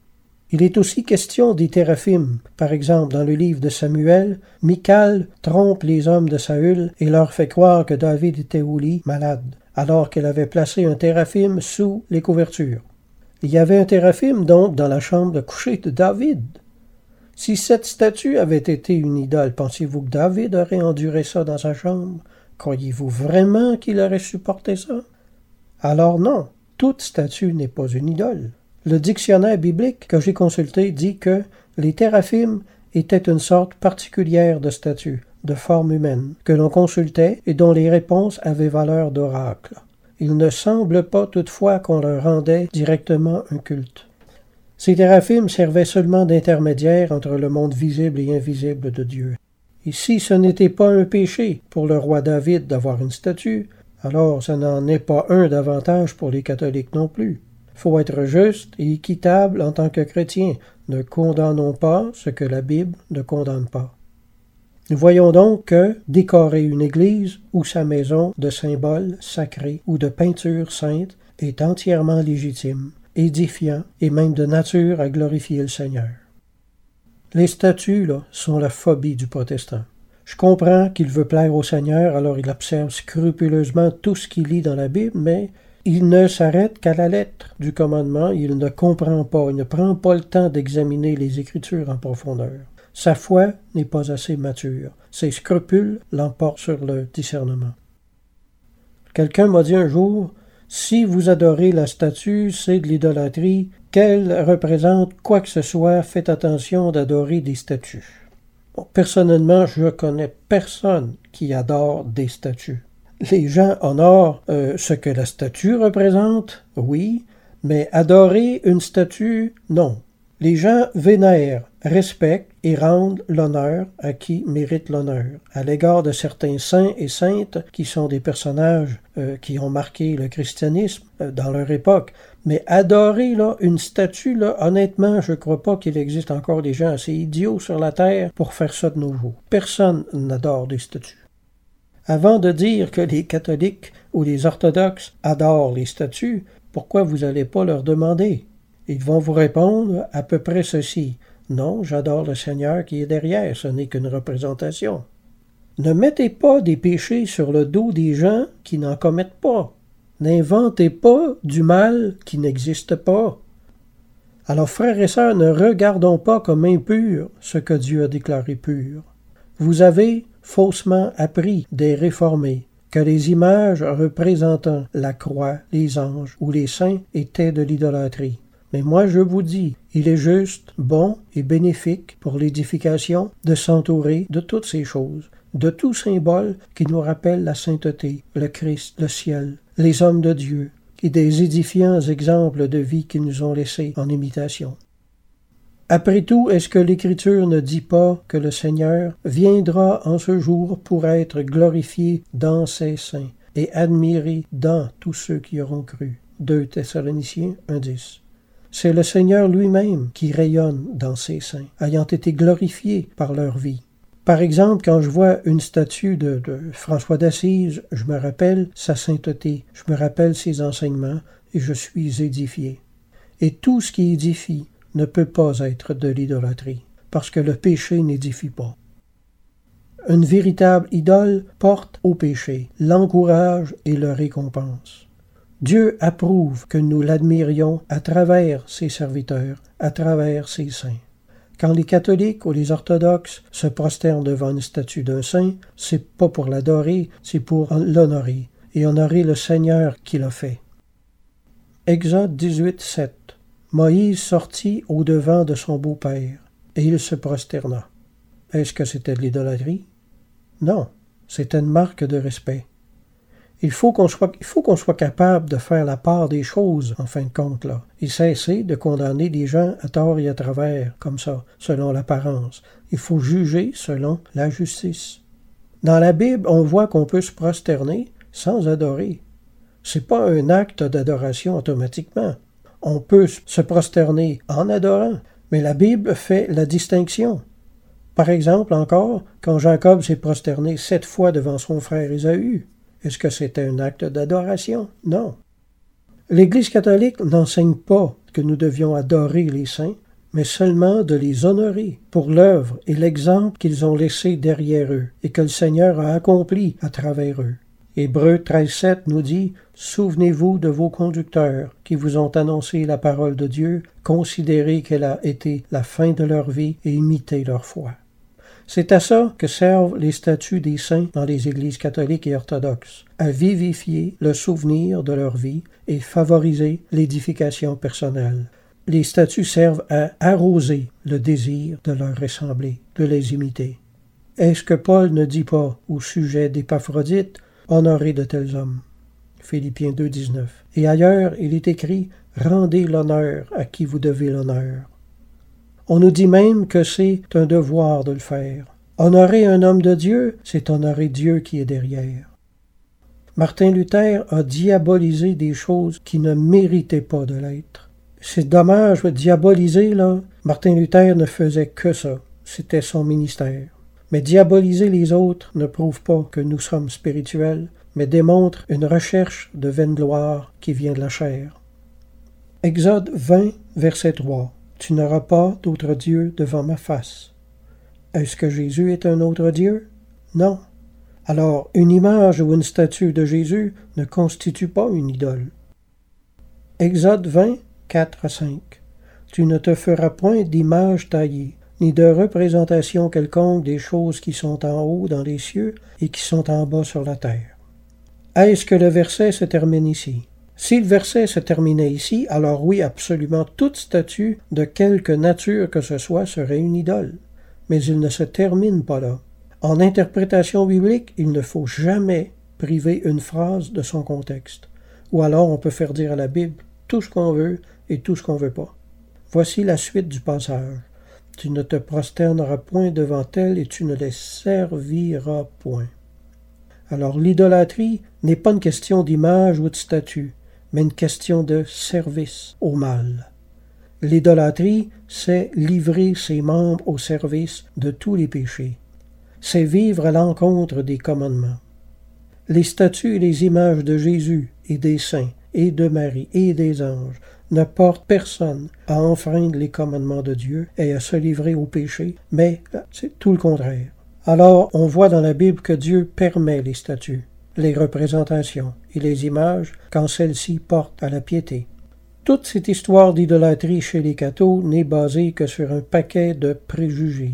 Il est aussi question des téraphimes. Par exemple, dans le livre de Samuel, Michal trompe les hommes de Saül et leur fait croire que David était au lit, malade, alors qu'elle avait placé un téraphim sous les couvertures. Il y avait un téraphim donc dans la chambre de coucher de David. Si cette statue avait été une idole, pensez-vous que David aurait enduré ça dans sa chambre? Croyez-vous vraiment qu'il aurait supporté ça? Alors non, toute statue n'est pas une idole. Le dictionnaire biblique que j'ai consulté dit que les téraphims étaient une sorte particulière de statue, de forme humaine, que l'on consultait et dont les réponses avaient valeur d'oracle. Il ne semble pas toutefois qu'on leur rendait directement un culte. Ces téraphims servaient seulement d'intermédiaires entre le monde visible et invisible de Dieu. Et si ce n'était pas un péché pour le roi David d'avoir une statue, alors ce n'en est pas un davantage pour les catholiques non plus. Faut être juste et équitable en tant que chrétien. Ne condamnons pas ce que la Bible ne condamne pas. Nous voyons donc que décorer une église ou sa maison de symboles sacrés ou de peintures saintes est entièrement légitime, édifiant et même de nature à glorifier le Seigneur. Les statues, là, sont la phobie du protestant. Je comprends qu'il veut plaire au Seigneur, alors il observe scrupuleusement tout ce qu'il lit dans la Bible, mais il ne s'arrête qu'à la lettre du commandement, il ne comprend pas, il ne prend pas le temps d'examiner les Écritures en profondeur. Sa foi n'est pas assez mature. Ses scrupules l'emportent sur le discernement. Quelqu'un m'a dit un jour, « Si vous adorez la statue, c'est de l'idolâtrie. Qu'elle représente quoi que ce soit, faites attention d'adorer des statues. » Bon, personnellement, je ne connais personne qui adore des statues. Les gens honorent euh, ce que la statue représente, oui, mais adorer une statue, non. Les gens vénèrent, respectent et rendent l'honneur à qui mérite l'honneur, à l'égard de certains saints et saintes qui sont des personnages euh, qui ont marqué le christianisme euh, dans leur époque. Mais adorer là, une statue, là, honnêtement, je ne crois pas qu'il existe encore des gens assez idiots sur la terre pour faire ça de nos jours. Personne n'adore des statues. Avant de dire que les catholiques ou les orthodoxes adorent les statues, pourquoi vous n'allez pas leur demander? Ils vont vous répondre à peu près ceci. Non, j'adore le Seigneur qui est derrière, ce n'est qu'une représentation. Ne mettez pas des péchés sur le dos des gens qui n'en commettent pas. N'inventez pas du mal qui n'existe pas. Alors, frères et sœurs, ne regardons pas comme impur ce que Dieu a déclaré pur. Vous avez faussement appris des réformés que les images représentant la croix, les anges ou les saints étaient de l'idolâtrie. Mais moi je vous dis, il est juste, bon et bénéfique pour l'édification de s'entourer de toutes ces choses, de tout symbole qui nous rappelle la sainteté, le Christ, le ciel, les hommes de Dieu, et des édifiants exemples de vie qu'ils nous ont laissés en imitation. Après tout, est-ce que l'Écriture ne dit pas que le Seigneur viendra en ce jour pour être glorifié dans ses saints et admiré dans tous ceux qui auront cru? deux Thessaloniciens un dix. C'est le Seigneur lui-même qui rayonne dans ses saints, ayant été glorifié par leur vie. Par exemple, quand je vois une statue de, de François d'Assise, je me rappelle sa sainteté, je me rappelle ses enseignements et je suis édifié. Et tout ce qui édifie ne peut pas être de l'idolâtrie, parce que le péché n'édifie pas. Une véritable idole porte au péché, l'encourage et le récompense. Dieu approuve que nous l'admirions à travers ses serviteurs, à travers ses saints. Quand les catholiques ou les orthodoxes se prosternent devant une statue d'un saint, c'est pas pour l'adorer, c'est pour l'honorer, et honorer le Seigneur qui l'a fait. Exode dix-huit, sept. Moïse sortit au-devant de son beau-père, et il se prosterna. Est-ce que c'était de l'idolâtrie? Non, c'était une marque de respect. Il faut qu'on soit, il faut qu'on soit capable de faire la part des choses, en fin de compte, là, et cesser de condamner des gens à tort et à travers, comme ça, selon l'apparence. Il faut juger selon la justice. Dans la Bible, on voit qu'on peut se prosterner sans adorer. C'est pas un acte d'adoration automatiquement. On peut se prosterner en adorant, mais la Bible fait la distinction. Par exemple, encore, quand Jacob s'est prosterné sept fois devant son frère Ésaü, est-ce que c'était un acte d'adoration? Non. L'Église catholique n'enseigne pas que nous devions adorer les saints, mais seulement de les honorer pour l'œuvre et l'exemple qu'ils ont laissé derrière eux et que le Seigneur a accompli à travers eux. Hébreux treize sept nous dit « Souvenez-vous de vos conducteurs qui vous ont annoncé la parole de Dieu, considérez qu'elle a été la fin de leur vie et imitez leur foi. » C'est à ça que servent les statuts des saints dans les églises catholiques et orthodoxes, à vivifier le souvenir de leur vie et favoriser l'édification personnelle. Les statuts servent à arroser le désir de leur ressembler, de les imiter. Est-ce que Paul ne dit pas au sujet d'Épaphrodite « Honorez de tels hommes » Philippiens deux dix-neuf. Et ailleurs, il est écrit « Rendez l'honneur à qui vous devez l'honneur ». On nous dit même que c'est un devoir de le faire. Honorer un homme de Dieu, c'est honorer Dieu qui est derrière. Martin Luther a diabolisé des choses qui ne méritaient pas de l'être. C'est dommage, diaboliser, là, Martin Luther ne faisait que ça. C'était son ministère. Mais diaboliser les autres ne prouve pas que nous sommes spirituels, mais démontre une recherche de vaine gloire qui vient de la chair. Exode vingt, verset trois. Tu n'auras pas d'autre Dieu devant ma face. Est-ce que Jésus est un autre Dieu? Non. Alors, une image ou une statue de Jésus ne constitue pas une idole. Exode vingt, quatre à cinq. Tu ne te feras point d'image taillée, ni de représentation quelconque des choses qui sont en haut dans les cieux et qui sont en bas sur la terre. Est-ce que le verset se termine ici? Si le verset se terminait ici, alors oui, absolument toute statue de quelque nature que ce soit serait une idole. Mais il ne se termine pas là. En interprétation biblique, il ne faut jamais priver une phrase de son contexte. Ou alors on peut faire dire à la Bible tout ce qu'on veut et tout ce qu'on veut pas. Voici la suite du passage. Tu ne te prosterneras point devant elles et tu ne les serviras point. Alors l'idolâtrie n'est pas une question d'image ou de statue, mais une question de service au mal. L'idolâtrie, c'est livrer ses membres au service de tous les péchés. C'est vivre à l'encontre des commandements. Les statues et les images de Jésus et des saints et de Marie et des anges ne portent personne à enfreindre les commandements de Dieu et à se livrer au péché, mais c'est tout le contraire. Alors, on voit dans la Bible que Dieu permet les statues, les représentations et les images quand celles-ci portent à la piété. Toute cette histoire d'idolâtrie chez les cathos n'est basée que sur un paquet de préjugés.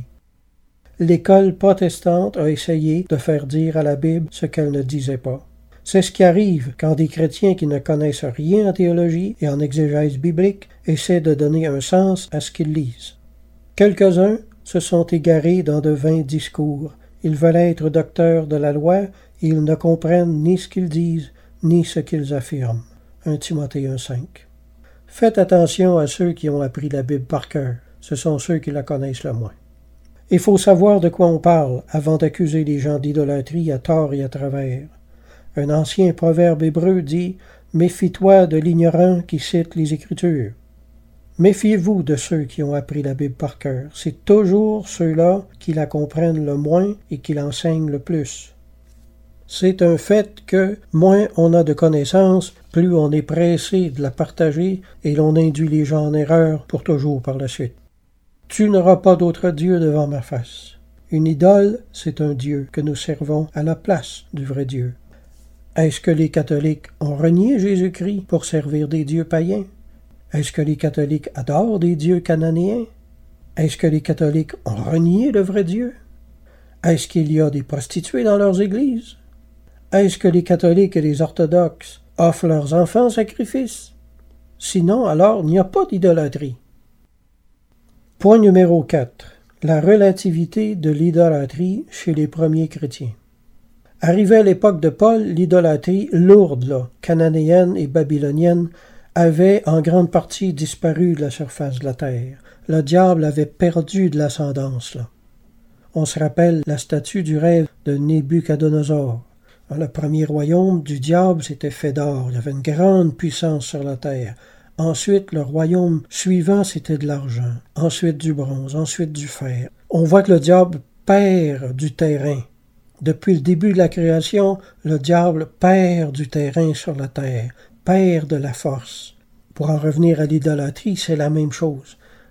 L'école protestante a essayé de faire dire à la Bible ce qu'elle ne disait pas. C'est ce qui arrive quand des chrétiens qui ne connaissent rien en théologie et en exégèse biblique essaient de donner un sens à ce qu'ils lisent. Quelques-uns se sont égarés dans de vains discours. Ils veulent être docteurs de la loi et ils ne comprennent ni ce qu'ils disent, ni ce qu'ils affirment. un Timothée un cinq. Faites attention à ceux qui ont appris la Bible par cœur. Ce sont ceux qui la connaissent le moins. Il faut savoir de quoi on parle avant d'accuser les gens d'idolâtrie à tort et à travers. Un ancien proverbe hébreu dit « Méfie-toi de l'ignorant qui cite les Écritures ». Méfiez-vous de ceux qui ont appris la Bible par cœur. C'est toujours ceux-là qui la comprennent le moins et qui l'enseignent le plus. C'est un fait que moins on a de connaissances, plus on est pressé de la partager et l'on induit les gens en erreur pour toujours par la suite. Tu n'auras pas d'autre Dieu devant ma face. Une idole, c'est un Dieu que nous servons à la place du vrai Dieu. Est-ce que les catholiques ont renié Jésus-Christ pour servir des dieux païens? Est-ce que les catholiques adorent des dieux cananéens? Est-ce que les catholiques ont renié le vrai Dieu? Est-ce qu'il y a des prostituées dans leurs églises? Est-ce que les catholiques et les orthodoxes offrent leurs enfants en sacrifice? Sinon, alors, il n'y a pas d'idolâtrie. Point numéro quatre. La relativité de l'idolâtrie chez les premiers chrétiens. Arrivé à l'époque de Paul, l'idolâtrie lourde, là, cananéenne et babylonienne, avait en grande partie disparu de la surface de la terre. Le diable avait perdu de l'ascendance, là. On se rappelle la statue du rêve de Nebuchadnezzar. Le premier royaume du diable s'était fait d'or. Il y avait une grande puissance sur la terre. Ensuite, le royaume suivant, c'était de l'argent. Ensuite, du bronze. Ensuite, du fer. On voit que le diable perd du terrain. Depuis le début de la création, le diable perd du terrain sur la terre, perd de la force. Pour en revenir à l'idolâtrie, c'est la même chose.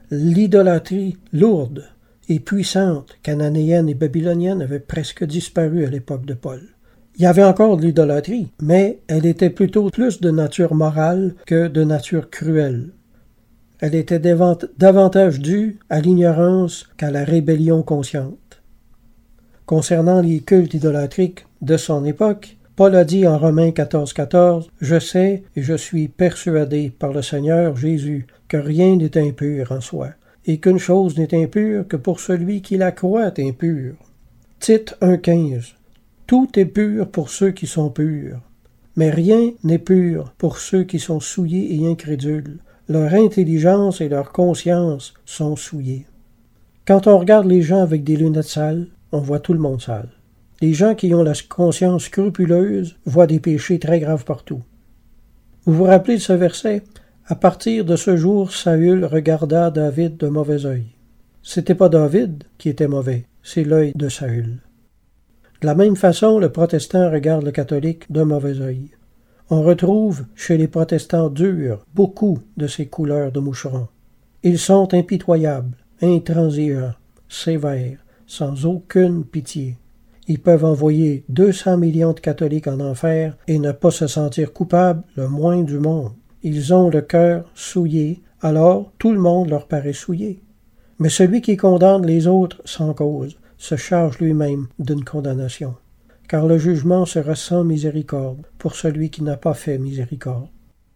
L'idolâtrie lourde et puissante, cananéenne et babylonienne, avait presque disparu à l'époque de Paul. Il y avait encore de l'idolâtrie, mais elle était plutôt plus de nature morale que de nature cruelle. Elle était davantage due à l'ignorance qu'à la rébellion consciente. Concernant les cultes idolâtriques de son époque, Paul a dit en Romains quatorze, quatorze, « Je sais et je suis persuadé par le Seigneur Jésus que rien n'est impur en soi, et qu'une chose n'est impure que pour celui qui la croit impure. » Tite un, quinze. Tout est pur pour ceux qui sont purs, mais rien n'est pur pour ceux qui sont souillés et incrédules. Leur intelligence et leur conscience sont souillées. Quand on regarde les gens avec des lunettes sales, on voit tout le monde sale. Les gens qui ont la conscience scrupuleuse voient des péchés très graves partout. Vous vous rappelez de ce verset? À partir de ce jour, Saül regarda David de mauvais œil. C'était pas David qui était mauvais, c'est l'œil de Saül. De la même façon, le protestant regarde le catholique de mauvais œil. On retrouve chez les protestants durs beaucoup de ces couleurs de moucherons. Ils sont impitoyables, intransigeants, sévères, sans aucune pitié. Ils peuvent envoyer deux cents millions de catholiques en enfer et ne pas se sentir coupables le moins du monde. Ils ont le cœur souillé, alors tout le monde leur paraît souillé. Mais celui qui condamne les autres sans cause se charge lui-même d'une condamnation, car le jugement sera sans miséricorde pour celui qui n'a pas fait miséricorde.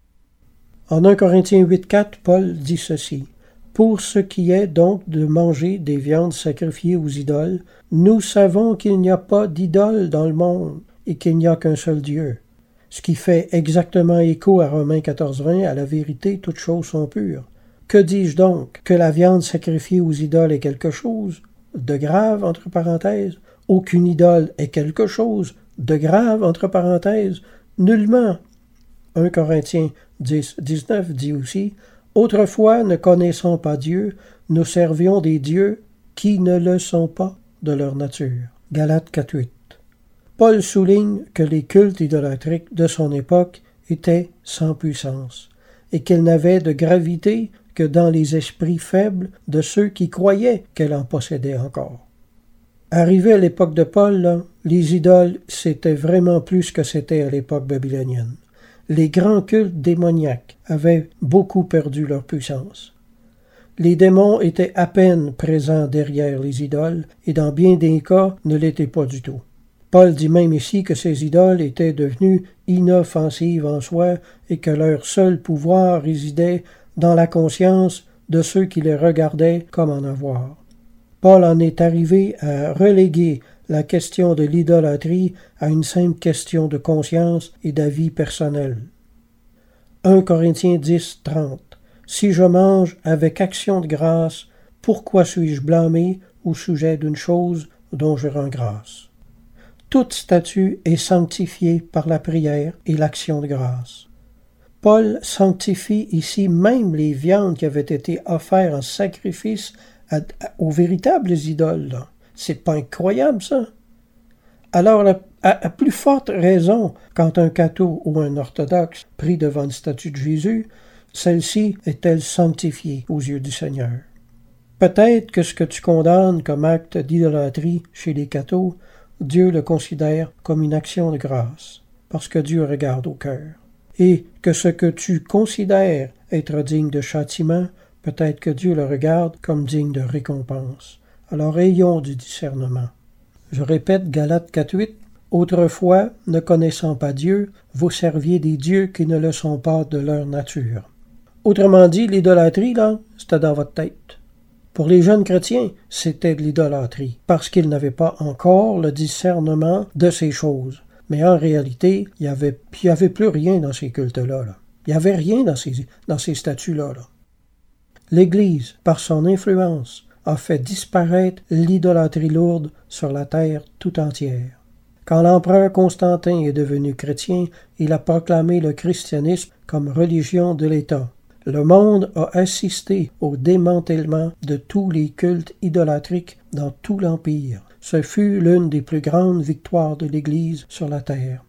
En un Corinthiens huit, quatre, Paul dit ceci. « Pour ce qui est donc de manger des viandes sacrifiées aux idoles, nous savons qu'il n'y a pas d'idole dans le monde et qu'il n'y a qu'un seul Dieu. » Ce qui fait exactement écho à Romains quatorze, vingt, à la vérité, toutes choses sont pures. Que dis-je donc? Que la viande sacrifiée aux idoles est quelque chose de grave, entre parenthèses? Aucune idole est quelque chose de grave, entre parenthèses? Nullement. un Corinthiens dix, dix-neuf dit aussi, « Autrefois, ne connaissant pas Dieu, nous servions des dieux qui ne le sont pas de leur nature. » Galates quatre, huit. Paul souligne que les cultes idolâtriques de son époque étaient sans puissance et qu'ils n'avaient de gravité que dans les esprits faibles de ceux qui croyaient qu'elle en possédait encore. Arrivé à l'époque de Paul, là, les idoles, c'était vraiment plus ce que c'était à l'époque babylonienne. Les grands cultes démoniaques avaient beaucoup perdu leur puissance. Les démons étaient à peine présents derrière les idoles et dans bien des cas ne l'étaient pas du tout. Paul dit même ici que ces idoles étaient devenues inoffensives en soi et que leur seul pouvoir résidait dans la conscience de ceux qui les regardaient comme en avoir. Paul en est arrivé à reléguer la question de l'idolâtrie à une simple question de conscience et d'avis personnel. un Corinthiens dix, trente. Si je mange avec action de grâce, pourquoi suis-je blâmé au sujet d'une chose dont je rends grâce? Toute statue est sanctifiée par la prière et l'action de grâce. Paul sanctifie ici même les viandes qui avaient été offertes en sacrifice à, à, aux véritables idoles. Là. C'est pas incroyable, ça? Alors, à, à plus forte raison, quand un catho ou un orthodoxe prie devant une statue de Jésus, celle-ci est-elle sanctifiée aux yeux du Seigneur? Peut-être que ce que tu condamnes comme acte d'idolâtrie chez les cathos, Dieu le considère comme une action de grâce, parce que Dieu regarde au cœur. Et que ce que tu considères être digne de châtiment, peut-être que Dieu le regarde comme digne de récompense. Alors ayons du discernement. Je répète Galates quatre, huit. Autrefois, ne connaissant pas Dieu, vous serviez des dieux qui ne le sont pas de leur nature. Autrement dit, l'idolâtrie, là, c'était dans votre tête. Pour les jeunes chrétiens, c'était de l'idolâtrie, parce qu'ils n'avaient pas encore le discernement de ces choses. Mais en réalité, il n'y avait, il y avait plus rien dans ces cultes-là. Là. Il n'y avait rien dans ces, dans ces statues-là. Là. L'Église, par son influence, a fait disparaître l'idolâtrie lourde sur la terre tout entière. Quand l'empereur Constantin est devenu chrétien, il a proclamé le christianisme comme religion de l'État. Le monde a assisté au démantèlement de tous les cultes idolâtriques dans tout l'Empire. Ce fut l'une des plus grandes victoires de l'Église sur la terre.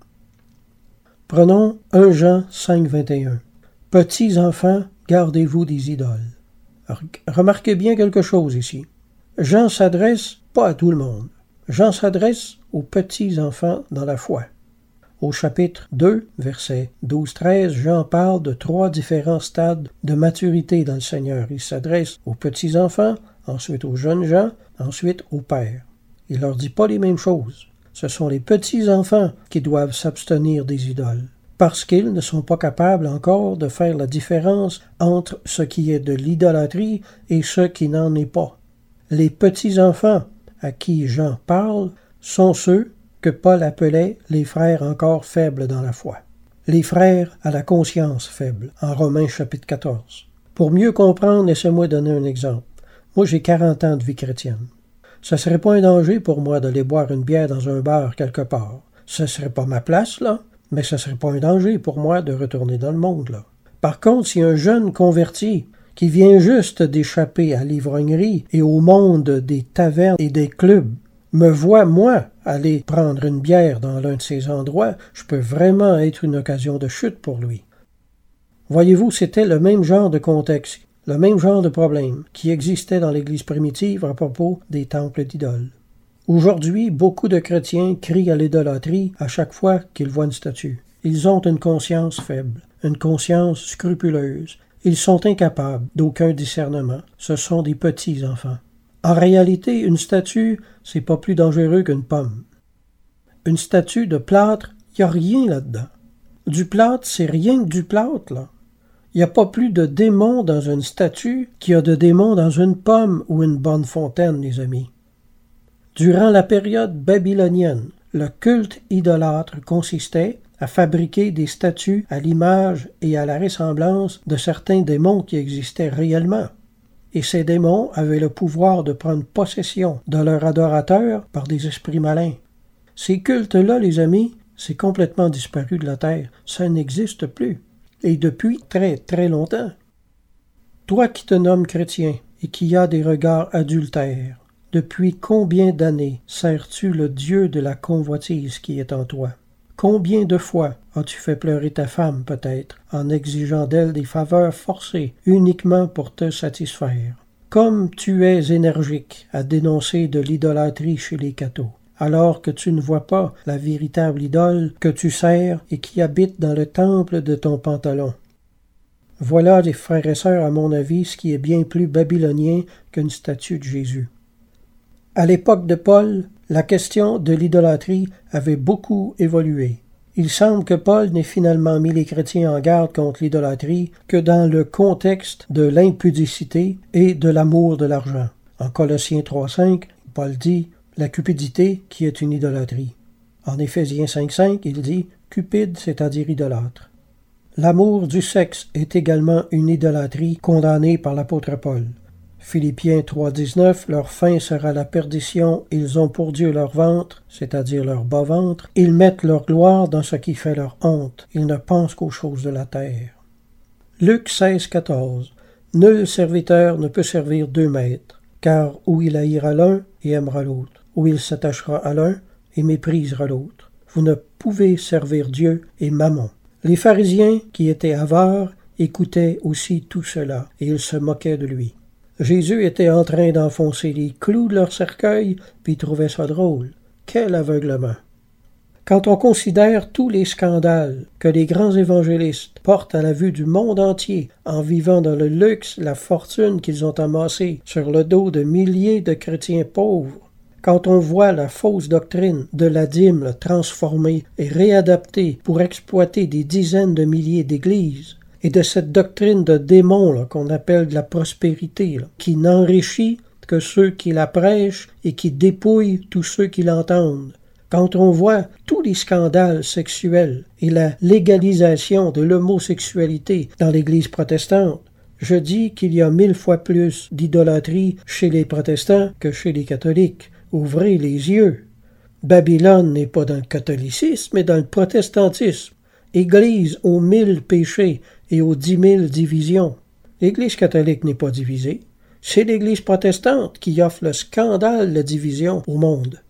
Prenons un Jean cinq, vingt et un. Petits enfants, gardez-vous des idoles. Remarquez bien quelque chose ici. Jean s'adresse pas à tout le monde. Jean s'adresse aux petits-enfants dans la foi. Au chapitre deux, versets douze à treize, Jean parle de trois différents stades de maturité dans le Seigneur. Il s'adresse aux petits-enfants, ensuite aux jeunes gens, ensuite aux pères. Il leur dit pas les mêmes choses. Ce sont les petits-enfants qui doivent s'abstenir des idoles, parce qu'ils ne sont pas capables encore de faire la différence entre ce qui est de l'idolâtrie et ce qui n'en est pas. Les petits-enfants à qui Jean parle sont ceux que Paul appelait les frères encore faibles dans la foi. Les frères à la conscience faible, en Romains chapitre quatorze. Pour mieux comprendre, laissez-moi donner un exemple. Moi, j'ai quarante ans de vie chrétienne. Ce serait pas un danger pour moi d'aller boire une bière dans un bar quelque part. Ce serait pas ma place, là, mais ce serait pas un danger pour moi de retourner dans le monde, là. Par contre, si un jeune converti qui vient juste d'échapper à l'ivrognerie et au monde des tavernes et des clubs me voit, moi, aller prendre une bière dans l'un de ces endroits, je peux vraiment être une occasion de chute pour lui. Voyez-vous, c'était le même genre de contexte, le même genre de problème qui existait dans l'Église primitive à propos des temples d'idoles. Aujourd'hui, beaucoup de chrétiens crient à l'idolâtrie à chaque fois qu'ils voient une statue. Ils ont une conscience faible, une conscience scrupuleuse. Ils sont incapables d'aucun discernement. Ce sont des petits enfants. En réalité, une statue, c'est pas plus dangereux qu'une pomme. Une statue de plâtre, il n'y a rien là-dedans. Du plâtre, c'est rien que du plâtre, là. Il n'y a pas plus de démons dans une statue qu'il y a de démons dans une pomme ou une bonne fontaine, les amis. Durant la période babylonienne, le culte idolâtre consistait à fabriquer des statues à l'image et à la ressemblance de certains démons qui existaient réellement. Et ces démons avaient le pouvoir de prendre possession de leurs adorateurs par des esprits malins. Ces cultes-là, les amis, c'est complètement disparu de la terre. Ça n'existe plus. Et depuis très, très longtemps. Toi qui te nommes chrétien et qui as des regards adultères, depuis combien d'années sers-tu le Dieu de la convoitise qui est en toi? Combien de fois as-tu fait pleurer ta femme, peut-être, en exigeant d'elle des faveurs forcées, uniquement pour te satisfaire? Comme tu es énergique à dénoncer de l'idolâtrie chez les cathos, alors que tu ne vois pas la véritable idole que tu sers et qui habite dans le temple de ton pantalon. Voilà, les frères et sœurs, à mon avis, ce qui est bien plus babylonien qu'une statue de Jésus. À l'époque de Paul, la question de l'idolâtrie avait beaucoup évolué. Il semble que Paul n'ait finalement mis les chrétiens en garde contre l'idolâtrie que dans le contexte de l'impudicité et de l'amour de l'argent. En Colossiens trois cinq, Paul dit « la cupidité qui est une idolâtrie ». En Éphésiens cinq cinq, il dit « cupide, c'est-à-dire idolâtre ». L'amour du sexe est également une idolâtrie condamnée par l'apôtre Paul. Philippiens trois dix-neuf, leur fin sera la perdition, ils ont pour Dieu leur ventre, c'est-à-dire leur bas-ventre, ils mettent leur gloire dans ce qui fait leur honte, ils ne pensent qu'aux choses de la terre. Luc seize quatorze, nul serviteur ne peut servir deux maîtres, car ou il haïra l'un et aimera l'autre, ou il s'attachera à l'un et méprisera l'autre. Vous ne pouvez servir Dieu et Mammon. Les pharisiens, qui étaient avares, écoutaient aussi tout cela, et ils se moquaient de lui. Jésus était en train d'enfoncer les clous de leur cercueil, puis il trouvait ça drôle. Quel aveuglement! Quand on considère tous les scandales que les grands évangélistes portent à la vue du monde entier en vivant dans le luxe, la fortune qu'ils ont amassée sur le dos de milliers de chrétiens pauvres, quand on voit la fausse doctrine de la dîme transformée et réadaptée pour exploiter des dizaines de milliers d'églises, et de cette doctrine de démon là, qu'on appelle de la prospérité, là, qui n'enrichit que ceux qui la prêchent et qui dépouille tous ceux qui l'entendent. Quand on voit tous les scandales sexuels et la légalisation de l'homosexualité dans l'Église protestante, je dis qu'il y a mille fois plus d'idolâtrie chez les protestants que chez les catholiques. Ouvrez les yeux. Babylone n'est pas dans le catholicisme, mais dans le protestantisme. Église aux mille péchés et aux dix mille divisions. L'Église catholique n'est pas divisée. C'est l'Église protestante qui offre le scandale de division au monde.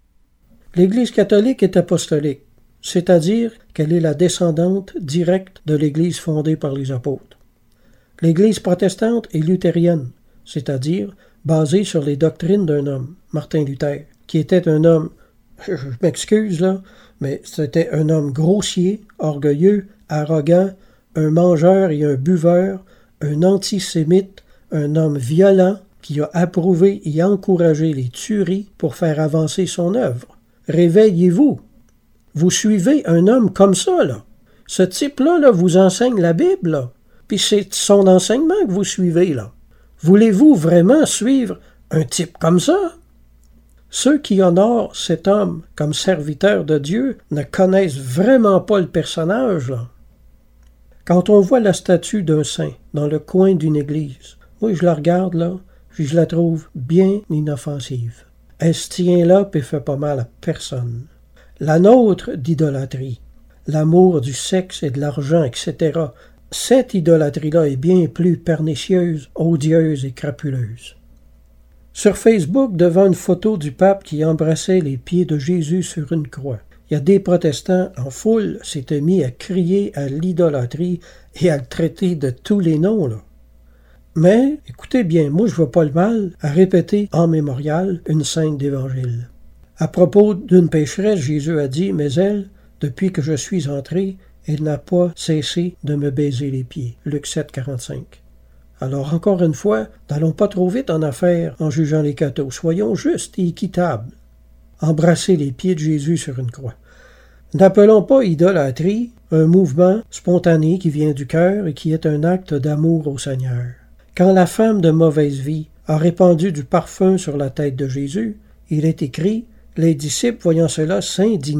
L'Église catholique est apostolique, c'est-à-dire qu'elle est la descendante directe de l'Église fondée par les apôtres. L'Église protestante est luthérienne, c'est-à-dire basée sur les doctrines d'un homme, Martin Luther, qui était un homme, je m'excuse là, mais c'était un homme grossier, orgueilleux, arrogant, un mangeur et un buveur, un antisémite, un homme violent qui a approuvé et encouragé les tueries pour faire avancer son œuvre. Réveillez-vous! Vous suivez un homme comme ça, là. Ce type-là là, vous enseigne la Bible, là. Puis c'est son enseignement que vous suivez, là. Voulez-vous vraiment suivre un type comme ça? Ceux qui honorent cet homme comme serviteur de Dieu ne connaissent vraiment pas le personnage, là. Quand on voit la statue d'un saint dans le coin d'une église, oui, je la regarde, là, puis je la trouve bien inoffensive. Elle se tient là et fait pas mal à personne. La nôtre d'idolâtrie, l'amour du sexe et de l'argent, et cetera, cette idolâtrie-là est bien plus pernicieuse, odieuse et crapuleuse. Sur Facebook, devant une photo du pape qui embrassait les pieds de Jésus sur une croix, il y a des protestants en foule s'étaient mis à crier à l'idolâtrie et à le traiter de tous les noms, là. Mais, écoutez bien, moi je vois pas le mal à répéter en mémorial une scène d'Évangile. À propos d'une pécheresse, Jésus a dit « Mais elle, depuis que je suis entré, elle n'a pas cessé de me baiser les pieds. » Luc sept, quarante-cinq. Alors encore une fois, n'allons pas trop vite en affaires en jugeant les cathos. Soyons justes et équitables. Embrasser les pieds de Jésus sur une croix. N'appelons pas idolâtrie un mouvement spontané qui vient du cœur et qui est un acte d'amour au Seigneur. Quand la femme de mauvaise vie a répandu du parfum sur la tête de Jésus, il est écrit « Les disciples, voyant cela, s'indignèrent. »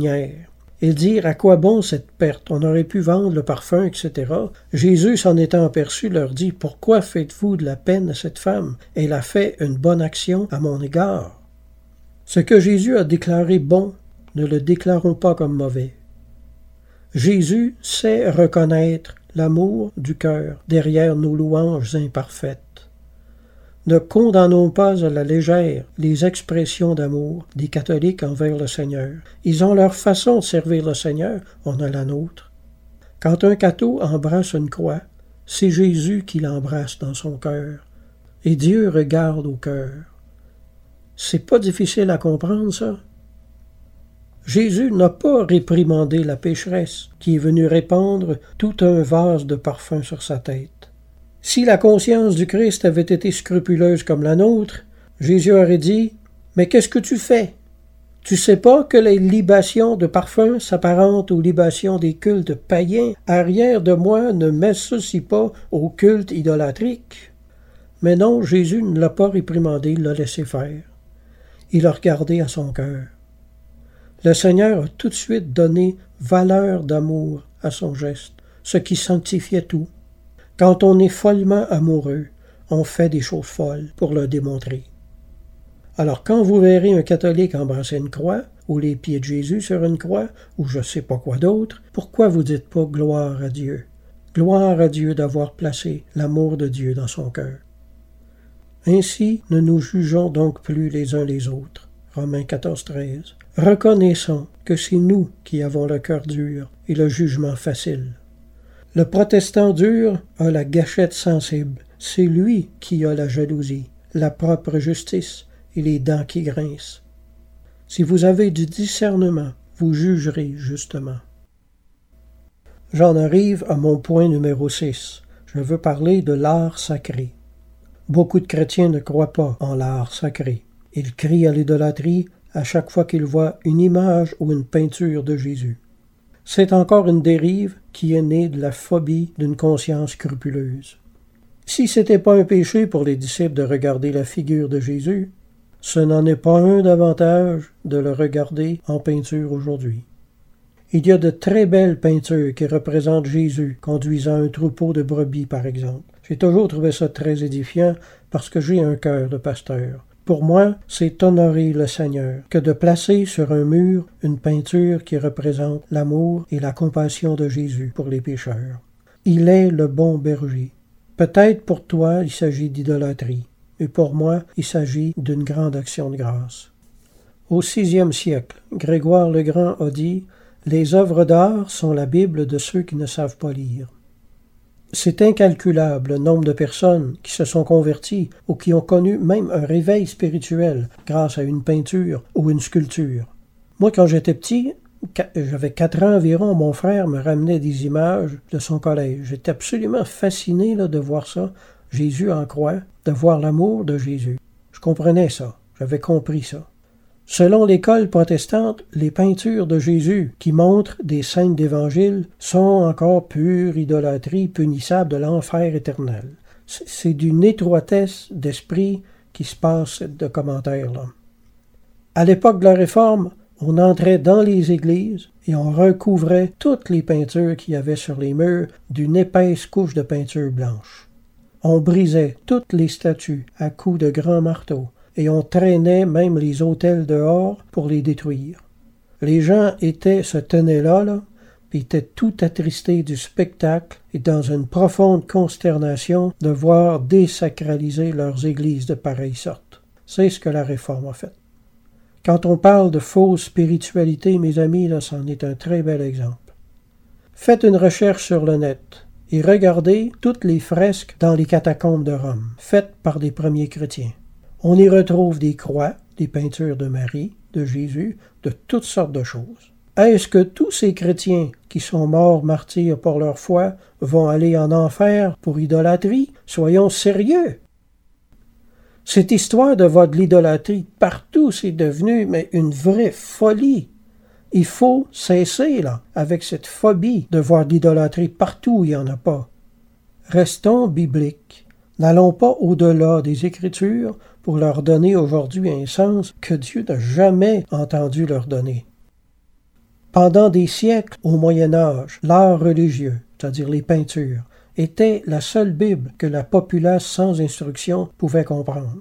Ils dirent « À quoi bon cette perte? On aurait pu vendre le parfum, et cetera » Jésus, s'en étant aperçu, leur dit « Pourquoi faites-vous de la peine à cette femme? Elle a fait une bonne action à mon égard. » Ce que Jésus a déclaré bon, ne le déclarons pas comme mauvais. Jésus sait reconnaître l'amour du cœur derrière nos louanges imparfaites. Ne condamnons pas à la légère les expressions d'amour des catholiques envers le Seigneur. Ils ont leur façon de servir le Seigneur, on a la nôtre. Quand un catho embrasse une croix, c'est Jésus qui l'embrasse dans son cœur, et Dieu regarde au cœur. C'est pas difficile à comprendre, ça. Jésus n'a pas réprimandé la pécheresse qui est venue répandre tout un vase de parfum sur sa tête. Si la conscience du Christ avait été scrupuleuse comme la nôtre, Jésus aurait dit « Mais qu'est-ce que tu fais? Tu sais pas que les libations de parfum s'apparentent aux libations des cultes païens? Arrière de moi ne m'associe pas au culte idolâtrique. » Mais non, Jésus ne l'a pas réprimandé, il l'a laissé faire. Il a regardé à son cœur. Le Seigneur a tout de suite donné valeur d'amour à son geste, ce qui sanctifiait tout. Quand on est follement amoureux, on fait des choses folles pour le démontrer. Alors quand vous verrez un catholique embrasser une croix, ou les pieds de Jésus sur une croix, ou je sais pas quoi d'autre, pourquoi vous dites pas gloire à Dieu? Gloire à Dieu d'avoir placé l'amour de Dieu dans son cœur. Ainsi, ne nous jugeons donc plus les uns les autres. Romains quatorze, treize. Reconnaissons que c'est nous qui avons le cœur dur et le jugement facile. Le protestant dur a la gâchette sensible. C'est lui qui a la jalousie, la propre justice et les dents qui grincent. Si vous avez du discernement, vous jugerez justement. J'en arrive à mon point numéro six. Je veux parler de l'art sacré. Beaucoup de chrétiens ne croient pas en l'art sacré. Ils crient à l'idolâtrie à chaque fois qu'ils voient une image ou une peinture de Jésus. C'est encore une dérive qui est née de la phobie d'une conscience scrupuleuse. Si ce n'était pas un péché pour les disciples de regarder la figure de Jésus, ce n'en est pas un davantage de le regarder en peinture aujourd'hui. Il y a de très belles peintures qui représentent Jésus conduisant un troupeau de brebis, par exemple. J'ai toujours trouvé ça très édifiant parce que j'ai un cœur de pasteur. Pour moi, c'est honorer le Seigneur que de placer sur un mur une peinture qui représente l'amour et la compassion de Jésus pour les pécheurs. Il est le bon berger. Peut-être pour toi, il s'agit d'idolâtrie, et pour moi, il s'agit d'une grande action de grâce. Au sixième siècle, Grégoire le Grand a dit « Les œuvres d'art sont la Bible de ceux qui ne savent pas lire. » C'est incalculable le nombre de personnes qui se sont converties ou qui ont connu même un réveil spirituel grâce à une peinture ou une sculpture. Moi, quand j'étais petit, j'avais quatre ans environ, mon frère me ramenait des images de son collège. J'étais absolument fasciné là, de voir ça, Jésus en croix, de voir l'amour de Jésus. Je comprenais ça, j'avais compris ça. Selon l'école protestante, les peintures de Jésus qui montrent des scènes d'Évangile sont encore pure idolâtrie punissable de l'enfer éternel. C'est d'une étroitesse d'esprit qui se passe de commentaires-là. À l'époque de la Réforme, on entrait dans les églises et on recouvrait toutes les peintures qu'il y avait sur les murs d'une épaisse couche de peinture blanche. On brisait toutes les statues à coups de grands marteaux et on traînait même les autels dehors pour les détruire. Les gens étaient, se tenaient là, là, puis étaient tout attristés du spectacle et dans une profonde consternation de voir désacraliser leurs églises de pareille sorte. C'est ce que la Réforme a fait. Quand on parle de fausse spiritualité, mes amis, là, c'en est un très bel exemple. Faites une recherche sur le net et regardez toutes les fresques dans les catacombes de Rome, faites par des premiers chrétiens. On y retrouve des croix, des peintures de Marie, de Jésus, de toutes sortes de choses. Est-ce que tous ces chrétiens qui sont morts martyrs pour leur foi vont aller en enfer pour idolâtrie? Soyons sérieux! Cette histoire de voir de l'idolâtrie partout, c'est devenu mais une vraie folie. Il faut cesser là, avec cette phobie de voir de l'idolâtrie partout où il n'y en a pas. Restons bibliques. N'allons pas au-delà des Écritures pour leur donner aujourd'hui un sens que Dieu n'a jamais entendu leur donner. Pendant des siècles, au Moyen Âge, l'art religieux, c'est-à-dire les peintures, était la seule Bible que la populace sans instruction pouvait comprendre.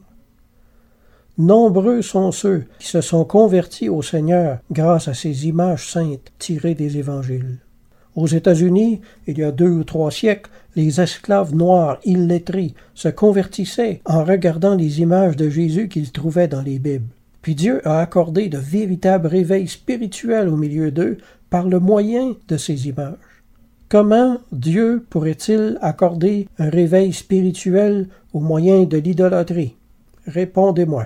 Nombreux sont ceux qui se sont convertis au Seigneur grâce à ces images saintes tirées des Évangiles. Aux États-Unis, il y a deux ou trois siècles, les esclaves noirs illettrés se convertissaient en regardant les images de Jésus qu'ils trouvaient dans les Bibles. Puis Dieu a accordé de véritables réveils spirituels au milieu d'eux par le moyen de ces images. Comment Dieu pourrait-il accorder un réveil spirituel au moyen de l'idolâtrie? Répondez-moi.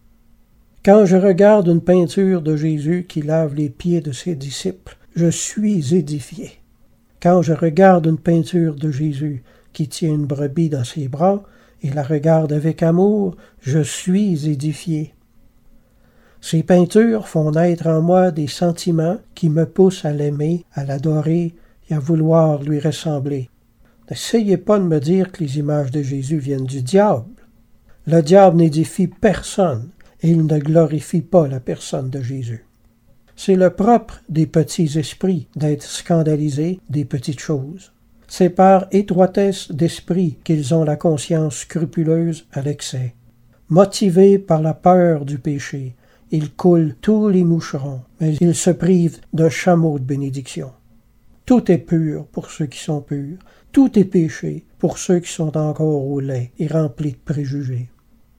Quand je regarde une peinture de Jésus qui lave les pieds de ses disciples, je suis édifié. Quand je regarde une peinture de Jésus qui tient une brebis dans ses bras et la regarde avec amour, je suis édifié. Ces peintures font naître en moi des sentiments qui me poussent à l'aimer, à l'adorer et à vouloir lui ressembler. N'essayez pas de me dire que les images de Jésus viennent du diable. Le diable n'édifie personne et il ne glorifie pas la personne de Jésus. C'est le propre des petits esprits d'être scandalisés des petites choses. C'est par étroitesse d'esprit qu'ils ont la conscience scrupuleuse à l'excès. Motivés par la peur du péché, ils coulent tous les moucherons, mais ils se privent d'un chameau de bénédiction. Tout est pur pour ceux qui sont purs, tout est péché pour ceux qui sont encore au lait et remplis de préjugés.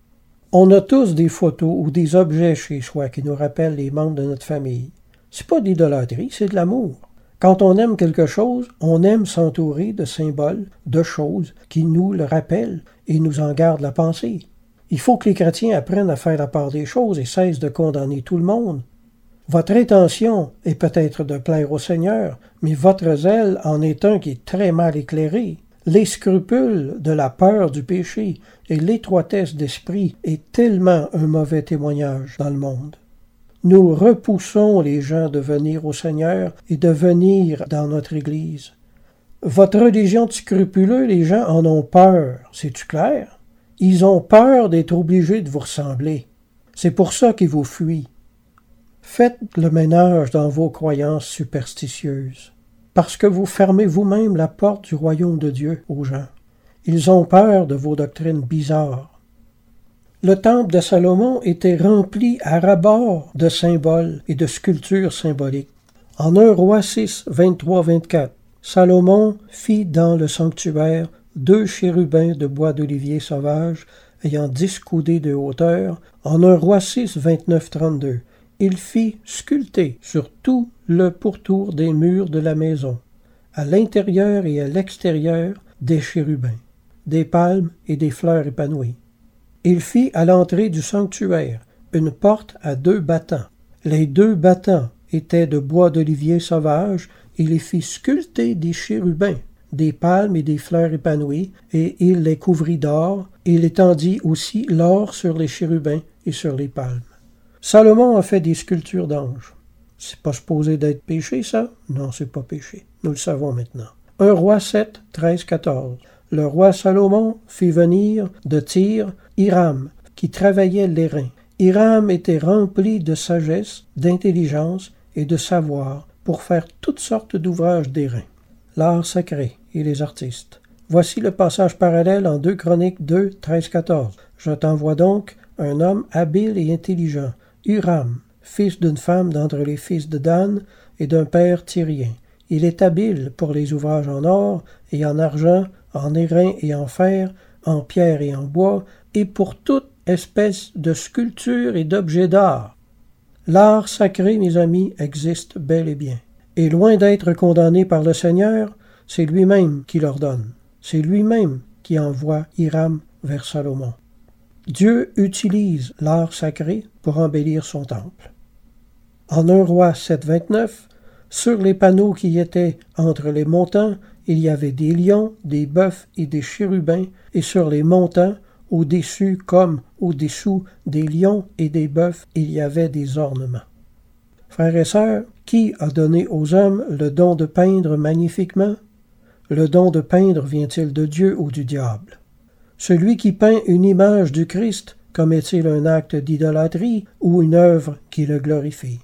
On a tous des photos ou des objets chez soi qui nous rappellent les membres de notre famille. C'est pas de l'idolâtrie, c'est de l'amour. Quand on aime quelque chose, on aime s'entourer de symboles, de choses qui nous le rappellent et nous en gardent la pensée. Il faut que les chrétiens apprennent à faire la part des choses et cessent de condamner tout le monde. Votre intention est peut-être de plaire au Seigneur, mais votre zèle en est un qui est très mal éclairé. Les scrupules de la peur du péché et l'étroitesse d'esprit est tellement un mauvais témoignage dans le monde. Nous repoussons les gens de venir au Seigneur et de venir dans notre Église. Votre religion de scrupuleux, les gens en ont peur, c'est-tu clair? Ils ont peur d'être obligés de vous ressembler. C'est pour ça qu'ils vous fuient. Faites le ménage dans vos croyances superstitieuses, parce que vous fermez vous-même la porte du royaume de Dieu aux gens. Ils ont peur de vos doctrines bizarres. Le temple de Salomon était rempli à ras-bord de symboles et de sculptures symboliques. En un roi six, vingt-trois vingt-quatre, Salomon fit dans le sanctuaire deux chérubins de bois d'olivier sauvage ayant dix coudées de hauteur. En un roi six, vingt-neuf trente-deux, il fit sculpter sur tout le pourtour des murs de la maison, à l'intérieur et à l'extérieur, des chérubins, des palmes et des fleurs épanouies. Il fit à l'entrée du sanctuaire une porte à deux battants. Les deux battants étaient de bois d'olivier sauvage, il les fit sculpter des chérubins, des palmes et des fleurs épanouies, et il les couvrit d'or, et il étendit aussi l'or sur les chérubins et sur les palmes. Salomon a fait des sculptures d'anges. C'est pas supposé d'être péché, ça? Non, c'est pas péché. Nous le savons maintenant. un roi sept, treize, quatorze. Le roi Salomon fit venir de Tyr Hiram, qui travaillait l'airain. Hiram était rempli de sagesse, d'intelligence et de savoir pour faire toutes sortes d'ouvrages d'airain. L'art sacré et les artistes. Voici le passage parallèle en deux Chroniques deux, treize, quatorze. Je t'envoie donc un homme habile et intelligent, Huram, fils d'une femme d'entre les fils de Dan et d'un père tyrien. Il est habile pour les ouvrages en or et en argent, en airain et en fer, en pierre et en bois, et pour toute espèce de sculpture et d'objets d'art. L'art sacré, mes amis, existe bel et bien. Et loin d'être condamné par le Seigneur, c'est lui-même qui l'ordonne. C'est lui-même qui envoie Hiram vers Salomon. Dieu utilise l'art sacré pour embellir son temple. En un roi sept, vingt-neuf, sur les panneaux qui étaient entre les montants, il y avait des lions, des bœufs et des chérubins, et sur les montants, au-dessus comme au-dessous des lions et des bœufs, il y avait des ornements. Frères et sœurs, qui a donné aux hommes le don de peindre magnifiquement? Le don de peindre vient-il de Dieu ou du diable? Celui qui peint une image du Christ commet-il un acte d'idolâtrie ou une œuvre qui le glorifie?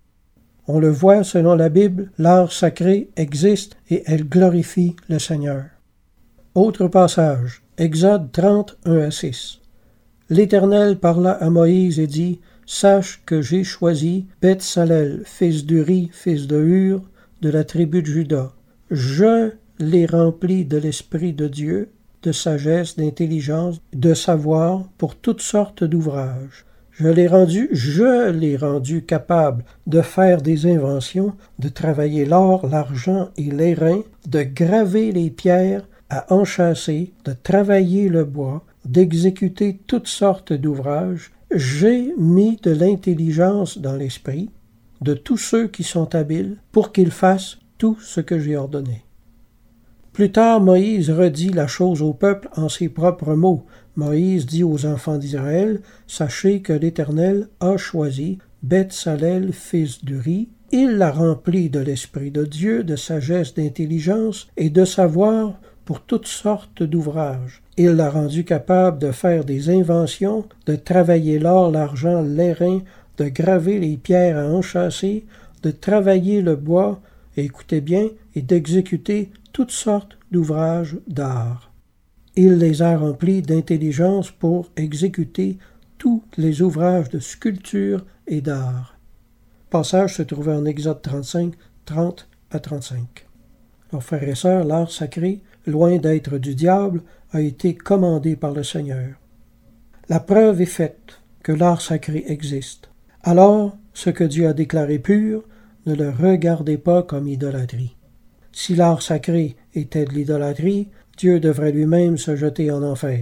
On le voit selon la Bible, l'art sacré existe et elle glorifie le Seigneur. Autre passage, Exode trente, un à six. L'Éternel parla à Moïse et dit, « Sache que j'ai choisi Beth-Salel, fils d'Uri, fils de Hur, de la tribu de Juda. Je l'ai rempli de l'Esprit de Dieu, de sagesse, d'intelligence, de savoir pour toutes sortes d'ouvrages. Je l'ai rendu, je l'ai rendu capable de faire des inventions, de travailler l'or, l'argent et l'airain, de graver les pierres, à enchâsser, de travailler le bois, d'exécuter toutes sortes d'ouvrages. J'ai mis de l'intelligence dans l'esprit de tous ceux qui sont habiles pour qu'ils fassent tout ce que j'ai ordonné. » Plus tard, Moïse redit la chose au peuple en ses propres mots. Moïse dit aux enfants d'Israël, « Sachez que l'Éternel a choisi Beth-Salel, fils d'Uri. Il l'a rempli de l'Esprit de Dieu, de sagesse, d'intelligence et de savoir pour toutes sortes d'ouvrages. Il l'a rendu capable de faire des inventions, de travailler l'or, l'argent, l'airain, de graver les pierres à enchâsser, de travailler le bois, et écoutez bien, et d'exécuter toutes sortes d'ouvrages d'art. Il les a remplis d'intelligence pour exécuter tous les ouvrages de sculpture et d'art. » Passage se trouvait en Exode trente-cinq, trente à trente-cinq. Alors, frères et sœurs, l'art sacré, loin d'être du diable, a été commandé par le Seigneur. La preuve est faite que l'art sacré existe. Alors, ce que Dieu a déclaré pur, ne le regardez pas comme idolâtrie. Si l'art sacré était de l'idolâtrie, Dieu devrait lui-même se jeter en enfer.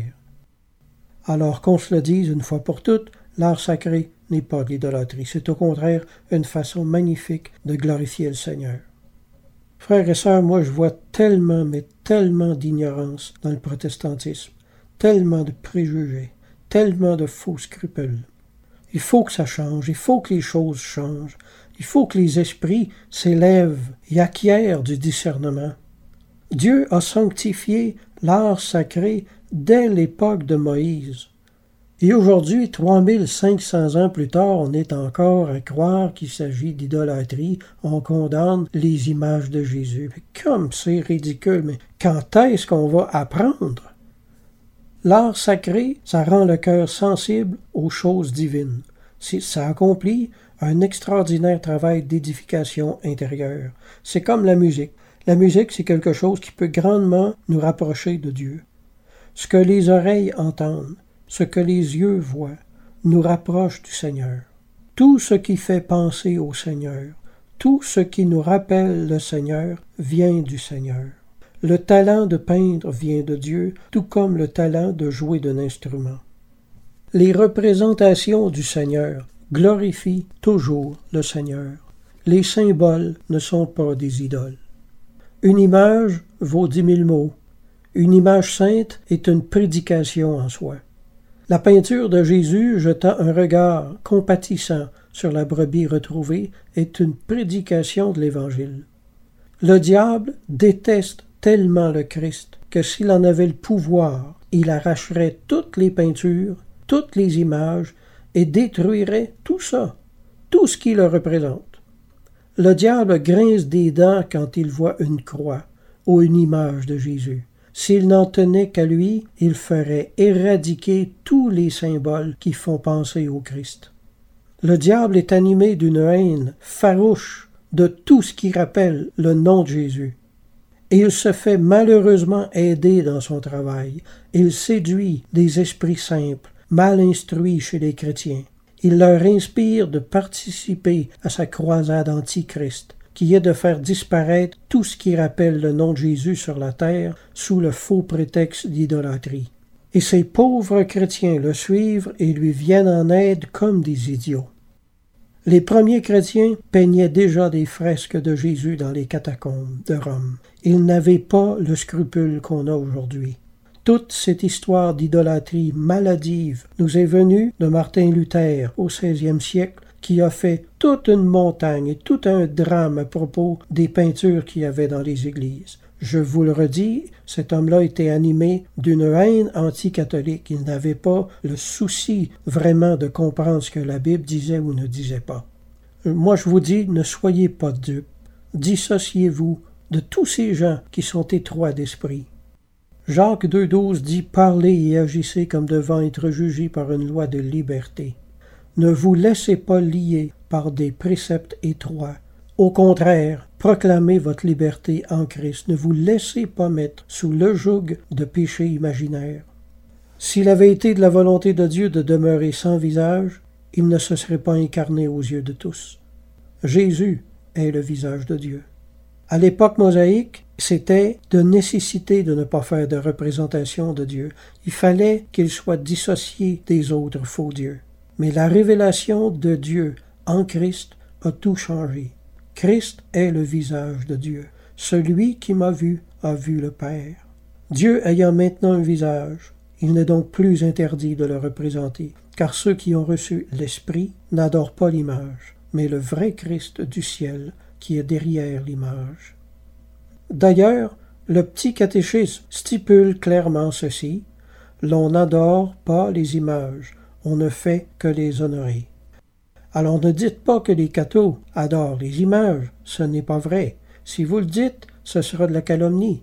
Alors qu'on se le dise une fois pour toutes, l'art sacré n'est pas de l'idolâtrie. C'est au contraire une façon magnifique de glorifier le Seigneur. Frères et sœurs, moi je vois tellement, mais tellement d'ignorance dans le protestantisme, tellement de préjugés, tellement de faux scrupules. Il faut que ça change, il faut que les choses changent, il faut que les esprits s'élèvent et acquièrent du discernement. Dieu a sanctifié l'art sacré dès l'époque de Moïse. Et aujourd'hui, trois mille cinq cents ans plus tard, on est encore à croire qu'il s'agit d'idolâtrie. On condamne les images de Jésus. Mais comme c'est ridicule, mais quand est-ce qu'on va apprendre? L'art sacré, ça rend le cœur sensible aux choses divines. Ça accomplit un extraordinaire travail d'édification intérieure. C'est comme la musique. La musique, c'est quelque chose qui peut grandement nous rapprocher de Dieu. Ce que les oreilles entendent, ce que les yeux voient, nous rapproche du Seigneur. Tout ce qui fait penser au Seigneur, tout ce qui nous rappelle le Seigneur, vient du Seigneur. Le talent de peindre vient de Dieu, tout comme le talent de jouer d'un instrument. Les représentations du Seigneur glorifient toujours le Seigneur. Les symboles ne sont pas des idoles. Une image vaut dix mille mots. Une image sainte est une prédication en soi. La peinture de Jésus jetant un regard compatissant sur la brebis retrouvée est une prédication de l'Évangile. Le diable déteste tellement le Christ que s'il en avait le pouvoir, il arracherait toutes les peintures, toutes les images et détruirait tout ça, tout ce qui le représente. Le diable grince des dents quand il voit une croix ou une image de Jésus. S'il n'en tenait qu'à lui, il ferait éradiquer tous les symboles qui font penser au Christ. Le diable est animé d'une haine farouche de tout ce qui rappelle le nom de Jésus. Et il se fait malheureusement aider dans son travail. Il séduit des esprits simples, mal instruits chez les chrétiens. Il leur inspire de participer à sa croisade anti-Christ, qui est de faire disparaître tout ce qui rappelle le nom de Jésus sur la terre sous le faux prétexte d'idolâtrie. Et ces pauvres chrétiens le suivent et lui viennent en aide comme des idiots. Les premiers chrétiens peignaient déjà des fresques de Jésus dans les catacombes de Rome. Ils n'avaient pas le scrupule qu'on a aujourd'hui. Toute cette histoire d'idolâtrie maladive nous est venue de Martin Luther au seizième siècle, qui a fait toute une montagne et tout un drame à propos des peintures qu'il y avait dans les églises. Je vous le redis, cet homme-là était animé d'une haine anticatholique. Il n'avait pas le souci vraiment de comprendre ce que la Bible disait ou ne disait pas. Moi, je vous dis, ne soyez pas dupes. Dissociez-vous de tous ces gens qui sont étroits d'esprit. Jacques deux douze dit « Parlez et agissez comme devant être jugés par une loi de liberté. Ne vous laissez pas lier par des préceptes étroits. Au contraire, proclamez votre liberté en Christ. Ne vous laissez pas mettre sous le joug de péché imaginaire. S'il avait été de la volonté de Dieu de demeurer sans visage, il ne se serait pas incarné aux yeux de tous. Jésus est le visage de Dieu. À l'époque mosaïque, c'était de nécessité de ne pas faire de représentation de Dieu. Il fallait qu'il soit dissocié des autres faux dieux. Mais la révélation de Dieu en Christ a tout changé. Christ est le visage de Dieu. Celui qui m'a vu a vu le Père. Dieu ayant maintenant un visage, il n'est donc plus interdit de le représenter, car ceux qui ont reçu l'Esprit n'adorent pas l'image, mais le vrai Christ du ciel qui est derrière l'image. D'ailleurs, le petit catéchisme stipule clairement ceci: l'on n'adore pas les images, on ne fait que les honorer. Alors ne dites pas que les cathos adorent les images, ce n'est pas vrai. Si vous le dites, ce sera de la calomnie.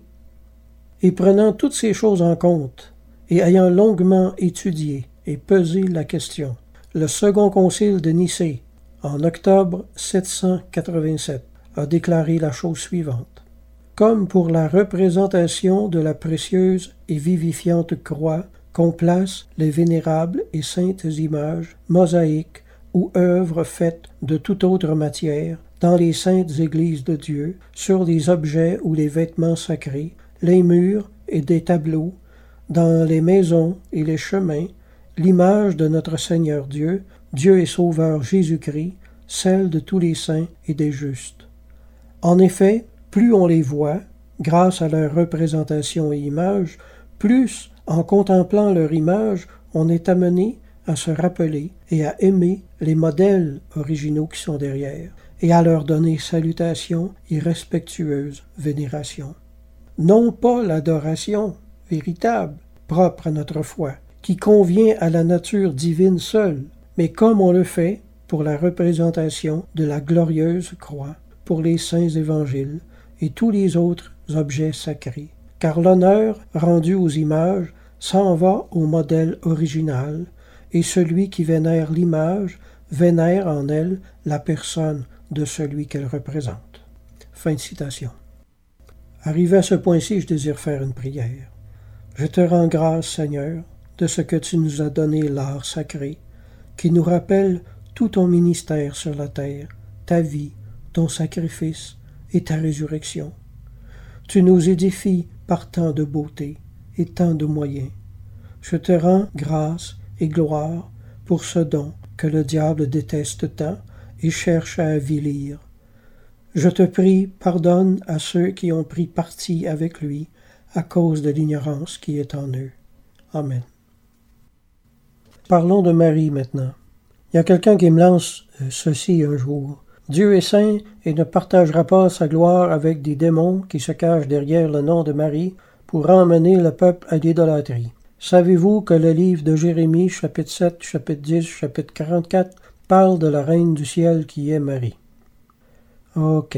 Et prenant toutes ces choses en compte, et ayant longuement étudié et pesé la question, le second concile de Nicée, en octobre sept cent quatre-vingt-sept, a déclaré la chose suivante. Comme pour la représentation de la précieuse et vivifiante croix qu'on place les vénérables et saintes images, mosaïques ou œuvres faites de toute autre matière, dans les saintes églises de Dieu, sur les objets ou les vêtements sacrés, les murs et des tableaux, dans les maisons et les chemins, l'image de notre Seigneur Dieu, Dieu et Sauveur Jésus-Christ, celle de tous les saints et des justes. En effet, plus on les voit, grâce à leur représentation et image, plus, en contemplant leur image, on est amené à se rappeler et à aimer les modèles originaux qui sont derrière, et à leur donner salutation et respectueuse vénération. Non pas l'adoration véritable, propre à notre foi, qui convient à la nature divine seule, mais comme on le fait pour la représentation de la glorieuse croix, pour les saints évangiles et tous les autres objets sacrés. Car l'honneur rendu aux images s'en va au modèle original, et celui qui vénère l'image vénère en elle la personne de celui qu'elle représente. Fin de citation. Arrivé à ce point-ci, je désire faire une prière. Je te rends grâce, Seigneur, de ce que tu nous as donné l'art sacré, qui nous rappelle tout ton ministère sur la terre, ta vie, ton sacrifice et ta résurrection. Tu nous édifies par tant de beauté et tant de moyens. Je te rends grâce et gloire pour ce don que le diable déteste tant et cherche à avilir. Je te prie, pardonne à ceux qui ont pris parti avec lui à cause de l'ignorance qui est en eux. Amen. Parlons de Marie maintenant. Il y a quelqu'un qui me lance ceci un jour. Dieu est saint et ne partagera pas sa gloire avec des démons qui se cachent derrière le nom de Marie pour emmener le peuple à l'idolâtrie. Savez-vous que le livre de Jérémie, chapitre sept, chapitre dix, chapitre quarante-quatre, parle de la reine du ciel qui est Marie? OK.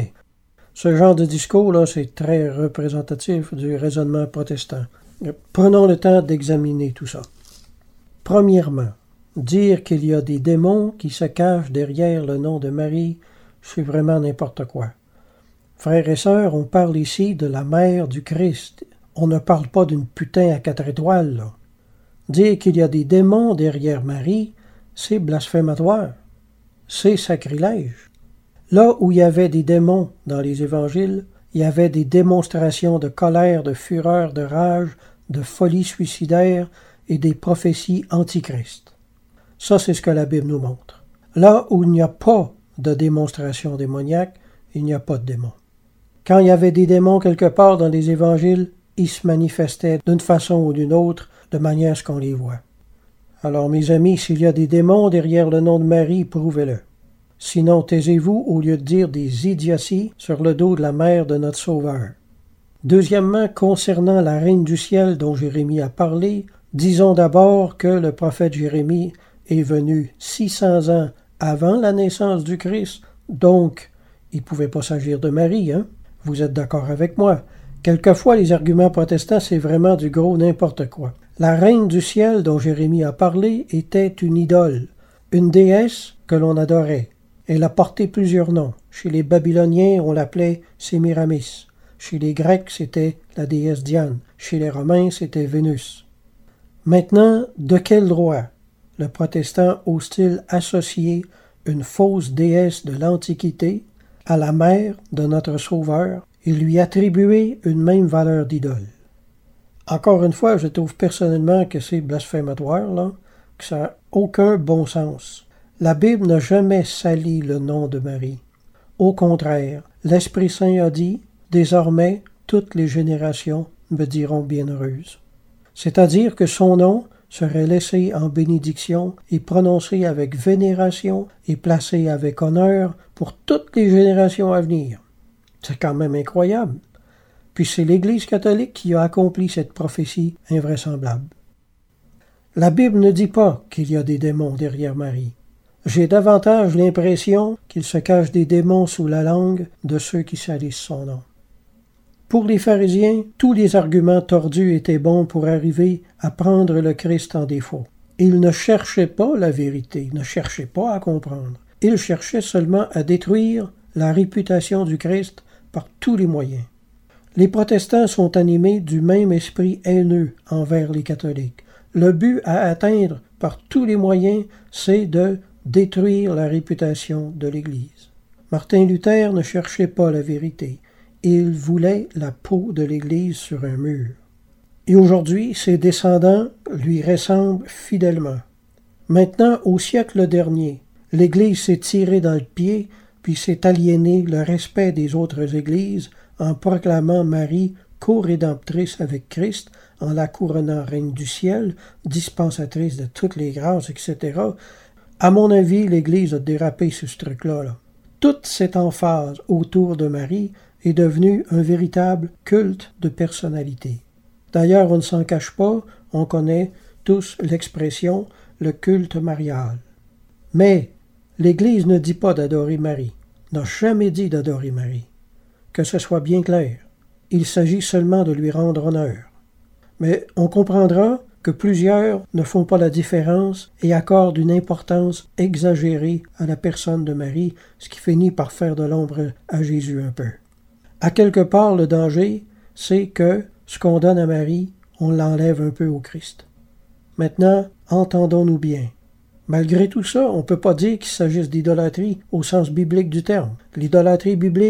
Ce genre de discours-là, c'est très représentatif du raisonnement protestant. Prenons le temps d'examiner tout ça. Premièrement, dire qu'il y a des démons qui se cachent derrière le nom de Marie, c'est vraiment n'importe quoi. Frères et sœurs, on parle ici de la mère du Christ. On ne parle pas d'une putain à quatre étoiles, là. Dire qu'il y a des démons derrière Marie, c'est blasphématoire. C'est sacrilège. Là où il y avait des démons dans les évangiles, il y avait des démonstrations de colère, de fureur, de rage, de folie suicidaire et des prophéties antichrist. Ça, c'est ce que la Bible nous montre. Là où il n'y a pas de démonstration démoniaque, il n'y a pas de démons. Quand il y avait des démons quelque part dans les évangiles, ils se manifestaient d'une façon ou d'une autre, de manière à ce qu'on les voit. Alors, mes amis, s'il y a des démons derrière le nom de Marie, prouvez-le. Sinon, taisez-vous au lieu de dire des idioties sur le dos de la mère de notre Sauveur. Deuxièmement, concernant la reine du ciel dont Jérémie a parlé, disons d'abord que le prophète Jérémie est venu six cents ans avant la naissance du Christ, donc il ne pouvait pas s'agir de Marie, hein? Vous êtes d'accord avec moi? Quelquefois, les arguments protestants, c'est vraiment du gros n'importe quoi. La reine du ciel dont Jérémie a parlé était une idole, une déesse que l'on adorait. Elle a porté plusieurs noms. Chez les Babyloniens, on l'appelait Sémiramis. Chez les Grecs, c'était la déesse Diane. Chez les Romains, c'était Vénus. Maintenant, de quel droit le protestant ose-t-il associer une fausse déesse de l'Antiquité à la mère de notre Sauveur et lui attribuer une même valeur d'idole? Encore une fois, je trouve personnellement que c'est blasphématoire, là, que ça n'a aucun bon sens. La Bible n'a jamais sali le nom de Marie. Au contraire, l'Esprit Saint a dit « Désormais, toutes les générations me diront bienheureuse ». C'est-à-dire que son nom serait laissé en bénédiction et prononcé avec vénération et placé avec honneur pour toutes les générations à venir. C'est quand même incroyable. Puis c'est l'Église catholique qui a accompli cette prophétie invraisemblable. La Bible ne dit pas qu'il y a des démons derrière Marie. J'ai davantage l'impression qu'il se cache des démons sous la langue de ceux qui salissent son nom. Pour les pharisiens, tous les arguments tordus étaient bons pour arriver à prendre le Christ en défaut. Ils ne cherchaient pas la vérité, ne cherchaient pas à comprendre. Ils cherchaient seulement à détruire la réputation du Christ par tous les moyens. Les protestants sont animés du même esprit haineux envers les catholiques. Le but à atteindre par tous les moyens, c'est de détruire la réputation de l'Église. Martin Luther ne cherchait pas la vérité. Il voulait la peau de l'Église sur un mur. Et aujourd'hui, ses descendants lui ressemblent fidèlement. Maintenant, au siècle dernier, l'Église s'est tirée dans le pied, puis s'est aliénée le respect des autres Églises en proclamant Marie co-rédemptrice avec Christ, en la couronnant reine du ciel, dispensatrice de toutes les grâces, et cetera. À mon avis, l'Église a dérapé sur ce truc-là. Là. Toute cette emphase autour de Marie est devenue un véritable culte de personnalité. D'ailleurs, on ne s'en cache pas, on connaît tous l'expression « le culte marial ». Mais l'Église ne dit pas d'adorer Marie, n'a jamais dit d'adorer Marie. Que ce soit bien clair, il s'agit seulement de lui rendre honneur. Mais on comprendra que plusieurs ne font pas la différence et accordent une importance exagérée à la personne de Marie, ce qui finit par faire de l'ombre à Jésus un peu. À quelque part, le danger, c'est que ce qu'on donne à Marie, on l'enlève un peu au Christ. Maintenant, entendons-nous bien. Malgré tout ça, on ne peut pas dire qu'il s'agisse d'idolâtrie au sens biblique du terme. L'idolâtrie biblique,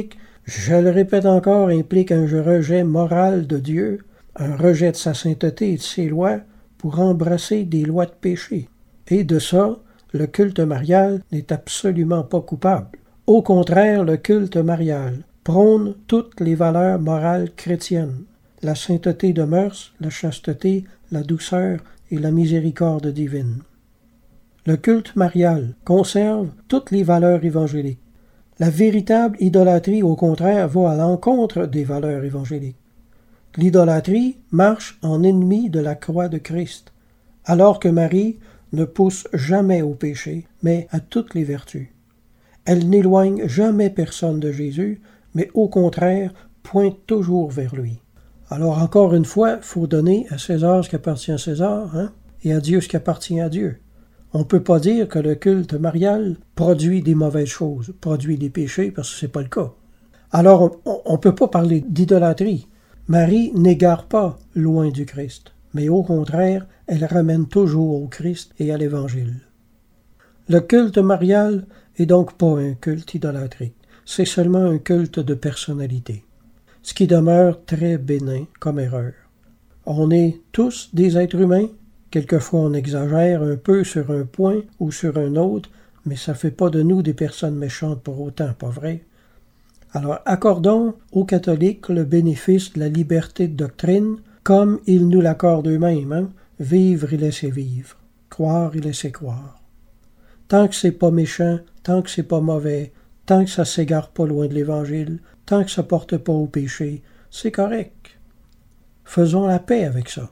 Je le répète encore, implique un rejet moral de Dieu, un rejet de sa sainteté et de ses lois pour embrasser des lois de péché. Et de ça, le culte marial n'est absolument pas coupable. Au contraire, le culte marial prône toutes les valeurs morales chrétiennes, la sainteté de mœurs, la chasteté, la douceur et la miséricorde divine. Le culte marial conserve toutes les valeurs évangéliques. La véritable idolâtrie, au contraire, va à l'encontre des valeurs évangéliques. L'idolâtrie marche en ennemi de la croix de Christ, alors que Marie ne pousse jamais au péché, mais à toutes les vertus. Elle n'éloigne jamais personne de Jésus, mais au contraire pointe toujours vers lui. Alors encore une fois, il faut donner à César ce qui appartient à César, hein, et à Dieu ce qui appartient à Dieu. On ne peut pas dire que le culte marial produit des mauvaises choses, produit des péchés, parce que ce n'est pas le cas. Alors on ne peut pas parler d'idolâtrie. Marie n'égare pas loin du Christ, mais au contraire, elle ramène toujours au Christ et à l'Évangile. Le culte marial est donc pas un culte idolâtrique, c'est seulement un culte de personnalité, ce qui demeure très bénin comme erreur. On est tous des êtres humains, quelquefois on exagère un peu sur un point ou sur un autre, mais ça ne fait pas de nous des personnes méchantes pour autant, pas vrai? Alors accordons aux catholiques le bénéfice de la liberté de doctrine, comme ils nous l'accordent eux-mêmes, hein? Vivre et laisser vivre, croire et laisser croire. Tant que c'est pas méchant, tant que c'est pas mauvais, tant que ça s'égare pas loin de l'Évangile, tant que ça porte pas au péché, c'est correct. Faisons la paix avec ça.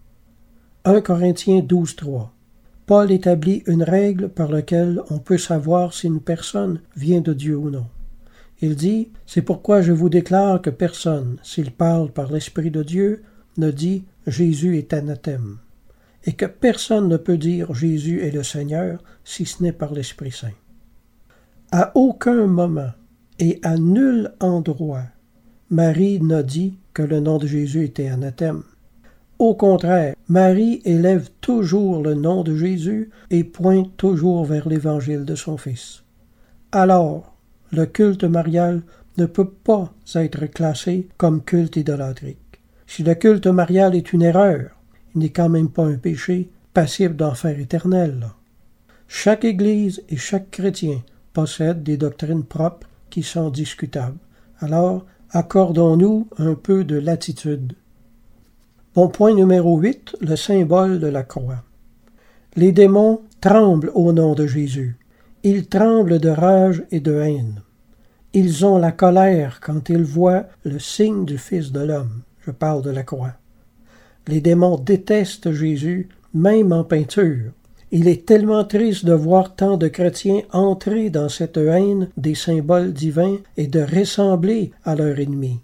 un Corinthiens douze, trois. Paul établit une règle par laquelle on peut savoir si une personne vient de Dieu ou non. Il dit, « C'est pourquoi je vous déclare que personne, s'il parle par l'Esprit de Dieu, ne dit « Jésus est anathème », et que personne ne peut dire « Jésus est le Seigneur » si ce n'est par l'Esprit Saint. » À aucun moment et à nul endroit, Marie n'a dit que le nom de Jésus était anathème. Au contraire, Marie élève toujours le nom de Jésus et pointe toujours vers l'Évangile de son Fils. Alors, le culte marial ne peut pas être classé comme culte idolâtrique. Si le culte marial est une erreur, il n'est quand même pas un péché passible d'enfer éternel. Chaque Église et chaque chrétien possède des doctrines propres qui sont discutables. Alors, accordons-nous un peu de latitude. Bon, point numéro huit, le symbole de la croix. Les démons tremblent au nom de Jésus. Ils tremblent de rage et de haine. Ils ont la colère quand ils voient le signe du Fils de l'homme. Je parle de la croix. Les démons détestent Jésus, même en peinture. Il est tellement triste de voir tant de chrétiens entrer dans cette haine des symboles divins et de ressembler à leur ennemi.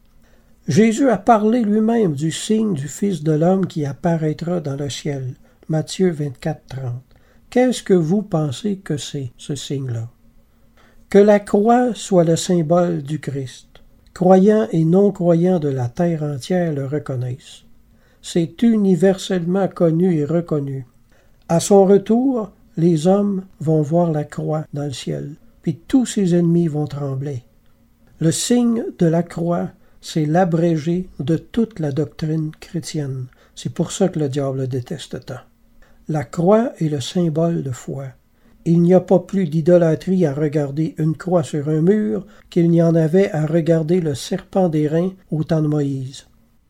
Jésus a parlé lui-même du signe du Fils de l'homme qui apparaîtra dans le ciel. Matthieu vingt-quatre, trente. Qu'est-ce que vous pensez que c'est, ce signe-là? Que la croix soit le symbole du Christ. Croyants et non-croyants de la terre entière le reconnaissent. C'est universellement connu et reconnu. À son retour, les hommes vont voir la croix dans le ciel, puis tous ses ennemis vont trembler. Le signe de la croix, c'est l'abrégé de toute la doctrine chrétienne. C'est pour ça que le diable déteste tant. La croix est le symbole de foi. Il n'y a pas plus d'idolâtrie à regarder une croix sur un mur qu'il n'y en avait à regarder le serpent d'airain au temps de Moïse.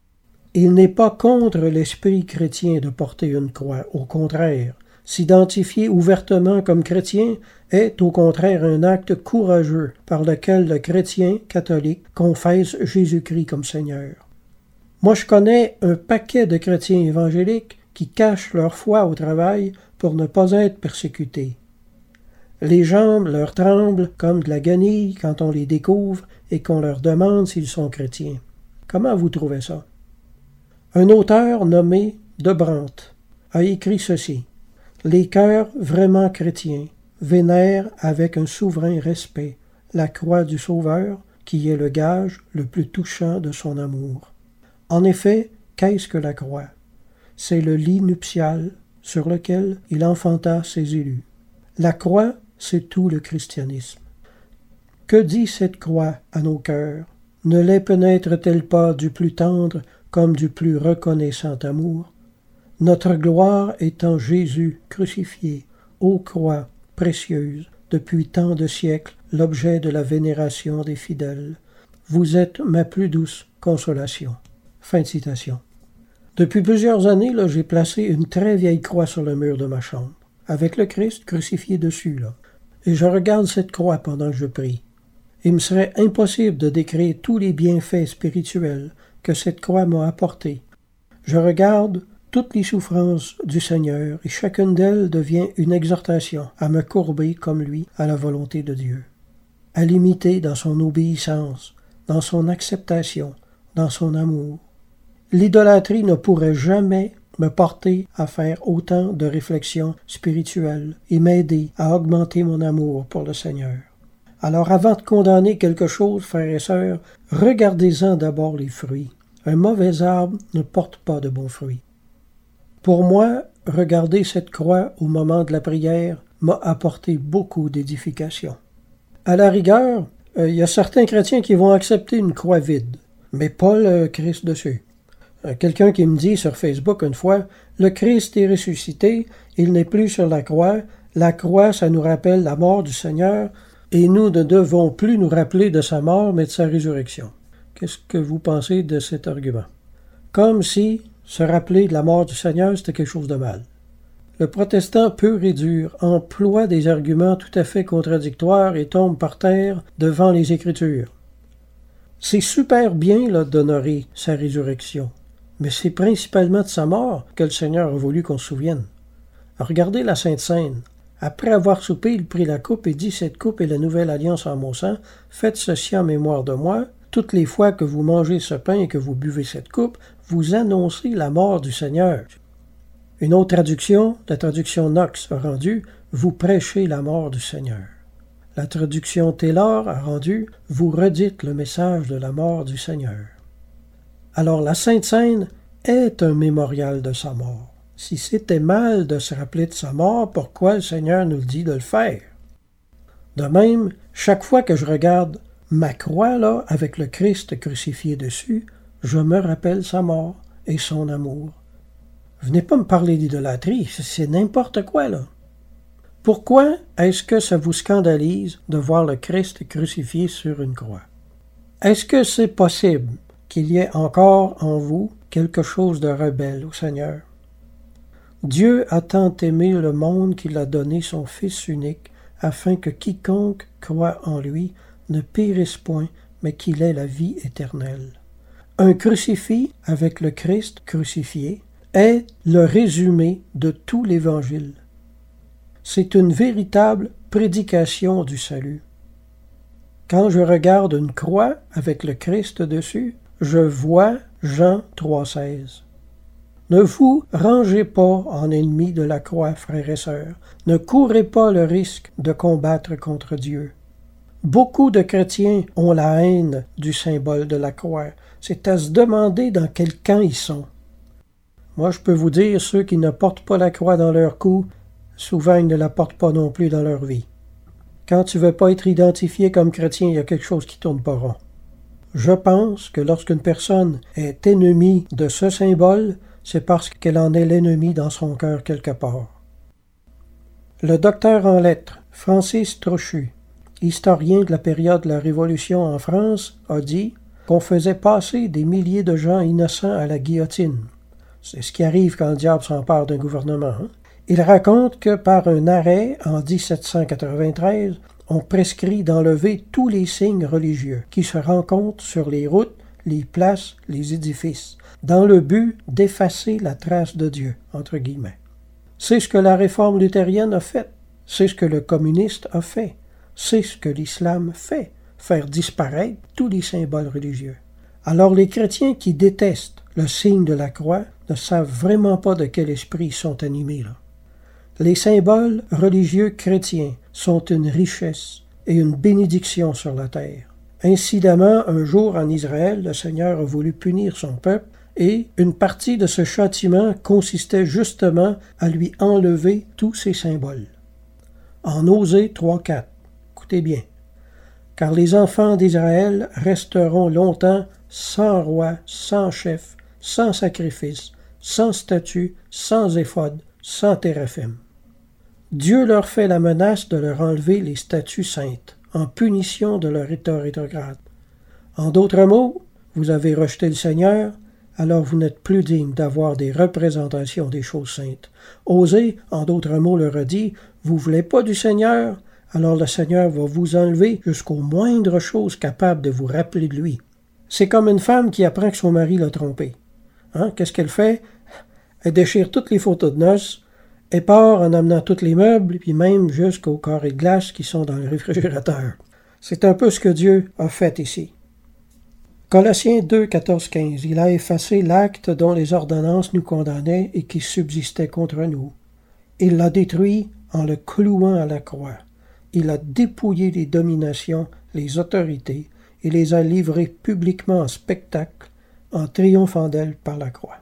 Il n'est pas contre l'esprit chrétien de porter une croix, au contraire. S'identifier ouvertement comme chrétien est au contraire un acte courageux par lequel le chrétien catholique confesse Jésus-Christ comme Seigneur. Moi, je connais un paquet de chrétiens évangéliques qui cachent leur foi au travail pour ne pas être persécutés. Les jambes leur tremblent comme de la guenille quand on les découvre et qu'on leur demande s'ils sont chrétiens. Comment vous trouvez ça? Un auteur nommé De Brandt a écrit ceci. Les cœurs vraiment chrétiens vénèrent avec un souverain respect la croix du Sauveur, qui est le gage le plus touchant de son amour. En effet, qu'est-ce que la croix? C'est le lit nuptial sur lequel il enfanta ses élus. La croix, c'est tout le christianisme. Que dit cette croix à nos cœurs? Ne les pénètre-t-elle pas du plus tendre comme du plus reconnaissant amour? Notre gloire est en Jésus crucifié, ô croix précieuse, depuis tant de siècles, l'objet de la vénération des fidèles. Vous êtes ma plus douce consolation. Fin de citation. Depuis plusieurs années, là, j'ai placé une très vieille croix sur le mur de ma chambre, avec le Christ crucifié dessus, là. Et je regarde cette croix pendant que je prie. Il me serait impossible de décrire tous les bienfaits spirituels que cette croix m'a apportés. Je regarde toutes les souffrances du Seigneur et chacune d'elles devient une exhortation à me courber comme lui à la volonté de Dieu, à l'imiter dans son obéissance, dans son acceptation, dans son amour. L'idolâtrie ne pourrait jamais me porter à faire autant de réflexions spirituelles et m'aider à augmenter mon amour pour le Seigneur. Alors avant de condamner quelque chose, frères et sœurs, regardez-en d'abord les fruits. Un mauvais arbre ne porte pas de bons fruits. Pour moi, regarder cette croix au moment de la prière m'a apporté beaucoup d'édification. À la rigueur, il euh, y a certains chrétiens qui vont accepter une croix vide, mais pas le Christ dessus. Euh, quelqu'un qui me dit sur Facebook une fois, « Le Christ est ressuscité, il n'est plus sur la croix, la croix, ça nous rappelle la mort du Seigneur, et nous ne devons plus nous rappeler de sa mort, mais de sa résurrection. » Qu'est-ce que vous pensez de cet argument? Comme si se rappeler de la mort du Seigneur, c'était quelque chose de mal. Le protestant pur et dur emploie des arguments tout à fait contradictoires et tombe par terre devant les Écritures. C'est super bien là, d'honorer sa résurrection, mais c'est principalement de sa mort que le Seigneur a voulu qu'on se souvienne. Regardez la Sainte Seine. Après avoir soupé, il prit la coupe et dit « Cette coupe est la nouvelle alliance en mon sang. Faites ceci en mémoire de moi. Toutes les fois que vous mangez ce pain et que vous buvez cette coupe, vous annoncez la mort du Seigneur. » Une autre traduction, la traduction Knox, a rendu « Vous prêchez la mort du Seigneur ». La traduction Taylor a rendu « Vous redites le message de la mort du Seigneur ». Alors la Sainte Seine est un mémorial de sa mort. Si c'était mal de se rappeler de sa mort, pourquoi le Seigneur nous dit de le faire? De même, chaque fois que je regarde ma croix, là, avec le Christ crucifié dessus, je me rappelle sa mort et son amour. Venez pas me parler d'idolâtrie, c'est n'importe quoi, là. Pourquoi est-ce que ça vous scandalise de voir le Christ crucifié sur une croix? Est-ce que c'est possible qu'il y ait encore en vous quelque chose de rebelle au Seigneur? Dieu a tant aimé le monde qu'il a donné son Fils unique, afin que quiconque croit en lui ne périsse point, mais qu'il ait la vie éternelle. Un crucifix avec le Christ crucifié est le résumé de tout l'Évangile. C'est une véritable prédication du salut. Quand je regarde une croix avec le Christ dessus, je vois Jean trois seize. Ne vous rangez pas en ennemis de la croix, frères et sœurs. Ne courez pas le risque de combattre contre Dieu. Beaucoup de chrétiens ont la haine du symbole de la croix. C'est à se demander dans quel camp ils sont. Moi, je peux vous dire, ceux qui ne portent pas la croix dans leur cou, souvent ils ne la portent pas non plus dans leur vie. Quand tu ne veux pas être identifié comme chrétien, il y a quelque chose qui tourne pas rond. Je pense que lorsqu'une personne est ennemie de ce symbole, c'est parce qu'elle en est l'ennemi dans son cœur quelque part. Le docteur en lettres, Francis Trochu, historien de la période de la Révolution en France, a dit qu'on faisait passer des milliers de gens innocents à la guillotine. C'est ce qui arrive quand le diable s'empare d'un gouvernement. Hein? Il raconte que par un arrêt en dix-sept cent quatre-vingt-treize, on prescrit d'enlever tous les signes religieux qui se rencontrent sur les routes, les places, les édifices, dans le but d'effacer la trace de Dieu, entre guillemets. C'est ce que la réforme luthérienne a fait, c'est ce que le communiste a fait, c'est ce que l'islam fait, faire disparaître tous les symboles religieux. Alors les chrétiens qui détestent le signe de la croix ne savent vraiment pas de quel esprit ils sont animés, là. Les symboles religieux chrétiens sont une richesse et une bénédiction sur la terre. Incidemment, un jour en Israël, le Seigneur a voulu punir son peuple et une partie de ce châtiment consistait justement à lui enlever tous ces symboles. En Osée trois quatre, écoutez bien. car les enfants d'Israël resteront longtemps sans roi, sans chef, sans sacrifice, sans statut, sans éphod, sans téraphim. Dieu leur fait la menace de leur enlever les statues saintes, en punition de leur état rétrograde. En d'autres mots, vous avez rejeté le Seigneur, alors vous n'êtes plus digne d'avoir des représentations des choses saintes. Osée, en d'autres mots, leur a dit, vous voulez pas du Seigneur, alors le Seigneur va vous enlever jusqu'aux moindres choses capables de vous rappeler de lui. C'est comme une femme qui apprend que son mari l'a trompée. Hein? Qu'est-ce qu'elle fait? Elle déchire toutes les photos de noces, elle part en amenant tous les meubles, puis même jusqu'aux carrés de glace qui sont dans le réfrigérateur. C'est un peu ce que Dieu a fait ici. Colossiens deux, quatorze, quinze. Il a effacé l'acte dont les ordonnances nous condamnaient et qui subsistait contre nous. Il l'a détruit en le clouant à la croix. Il a dépouillé les dominations, les autorités, et les a livrées publiquement en spectacle, en triomphant d'elles par la croix.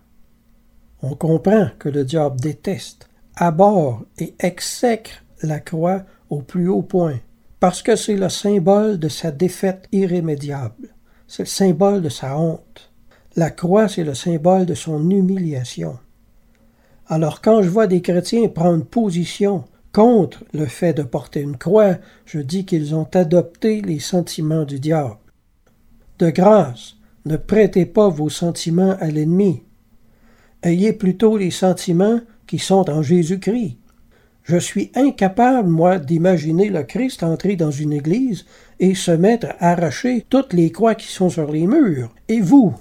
On comprend que le diable déteste, abhorre et exècre la croix au plus haut point, parce que c'est le symbole de sa défaite irrémédiable. C'est le symbole de sa honte. La croix, c'est le symbole de son humiliation. Alors quand je vois des chrétiens prendre position contre le fait de porter une croix, je dis qu'ils ont adopté les sentiments du diable. De grâce, ne prêtez pas vos sentiments à l'ennemi. Ayez plutôt les sentiments qui sont en Jésus-Christ. Je suis incapable, moi, d'imaginer le Christ entrer dans une église et se mettre à arracher toutes les croix qui sont sur les murs. Et vous?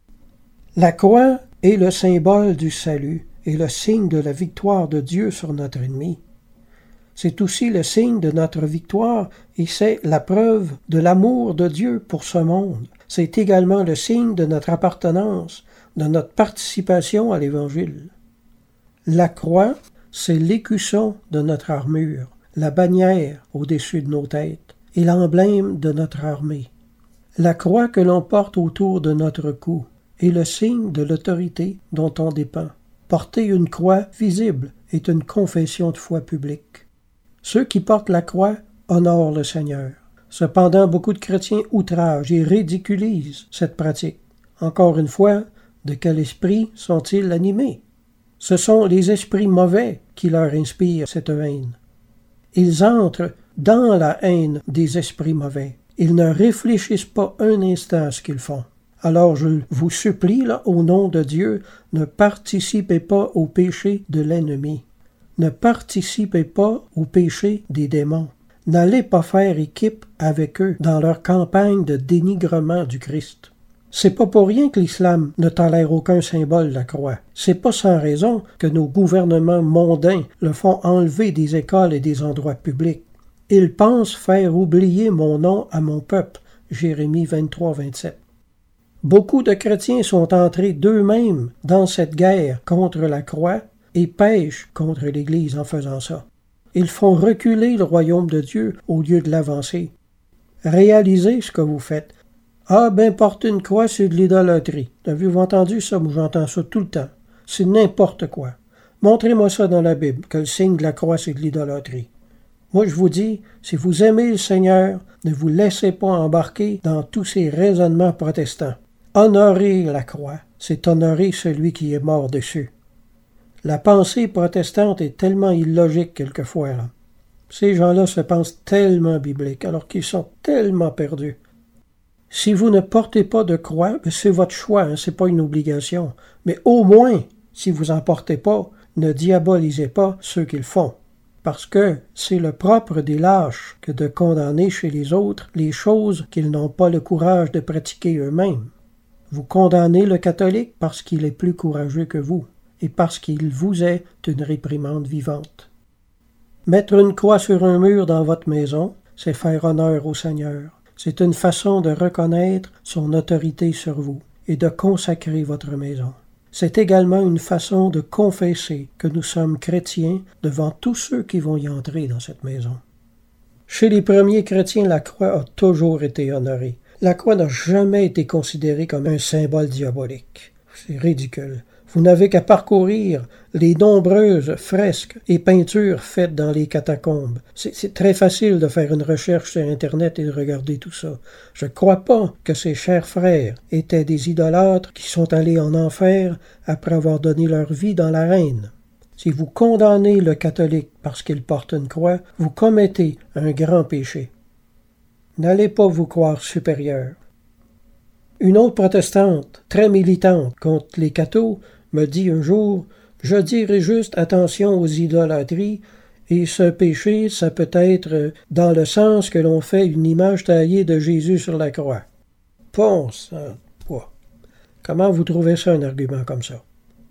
La croix est le symbole du salut et le signe de la victoire de Dieu sur notre ennemi. C'est aussi le signe de notre victoire et c'est la preuve de l'amour de Dieu pour ce monde. C'est également le signe de notre appartenance, de notre participation à l'Évangile. La croix, c'est l'écusson de notre armure, la bannière au-dessus de nos têtes et l'emblème de notre armée. La croix que l'on porte autour de notre cou est le signe de l'autorité dont on dépend. Porter une croix visible est une confession de foi publique. Ceux qui portent la croix honorent le Seigneur. Cependant, beaucoup de chrétiens outragent et ridiculisent cette pratique. Encore une fois, de quel esprit sont-ils animés? Ce sont les esprits mauvais qui leur inspirent cette haine. Ils entrent dans la haine des esprits mauvais. Ils ne réfléchissent pas un instant à ce qu'ils font. Alors je vous supplie, là, au nom de Dieu, ne participez pas au péché de l'ennemi. Ne participez pas au péché des démons. N'allez pas faire équipe avec eux dans leur campagne de dénigrement du Christ. C'est pas pour rien que l'islam ne tolère aucun symbole de la croix. C'est pas sans raison que nos gouvernements mondains le font enlever des écoles et des endroits publics. Ils pensent faire oublier mon nom à mon peuple. Jérémie vingt-trois, vingt-sept. Beaucoup de chrétiens sont entrés d'eux-mêmes dans cette guerre contre la croix et pêchent contre l'Église en faisant ça. Ils font reculer le royaume de Dieu au lieu de l'avancer. Réalisez ce que vous faites. Ah, ben, porter une croix, c'est de l'idolâtrie. Avez-vous entendu ça? Moi, j'entends ça tout le temps. C'est n'importe quoi. Montrez-moi ça dans la Bible, que le signe de la croix, c'est de l'idolâtrie. Moi, je vous dis, si vous aimez le Seigneur, ne vous laissez pas embarquer dans tous ces raisonnements protestants. Honorer la croix, c'est honorer celui qui est mort dessus. La pensée protestante est tellement illogique quelquefois, là. Ces gens-là se pensent tellement bibliques, alors qu'ils sont tellement perdus. Si vous ne portez pas de croix, c'est votre choix, hein, c'est pas une obligation. Mais au moins, si vous en portez pas, ne diabolisez pas ceux qui le font. Parce que c'est le propre des lâches que de condamner chez les autres les choses qu'ils n'ont pas le courage de pratiquer eux-mêmes. Vous condamnez le catholique parce qu'il est plus courageux que vous et parce qu'il vous est une réprimande vivante. Mettre une croix sur un mur dans votre maison, c'est faire honneur au Seigneur. C'est une façon de reconnaître son autorité sur vous et de consacrer votre maison. C'est également une façon de confesser que nous sommes chrétiens devant tous ceux qui vont y entrer dans cette maison. Chez les premiers chrétiens, la croix a toujours été honorée. La croix n'a jamais été considérée comme un symbole diabolique. C'est ridicule. Vous n'avez qu'à parcourir les nombreuses fresques et peintures faites dans les catacombes. C'est, c'est très facile de faire une recherche sur Internet et de regarder tout ça. Je ne crois pas que ces chers frères étaient des idolâtres qui sont allés en enfer après avoir donné leur vie dans l'arène. Si vous condamnez le catholique parce qu'il porte une croix, vous commettez un grand péché. N'allez pas vous croire supérieur. Une autre protestante, très militante contre les cathos, me dit un jour « Je dirais juste attention aux idolâtries, et ce péché, ça peut être dans le sens que l'on fait une image taillée de Jésus sur la croix. » Bon sang, quoi. Comment vous trouvez ça un argument comme ça?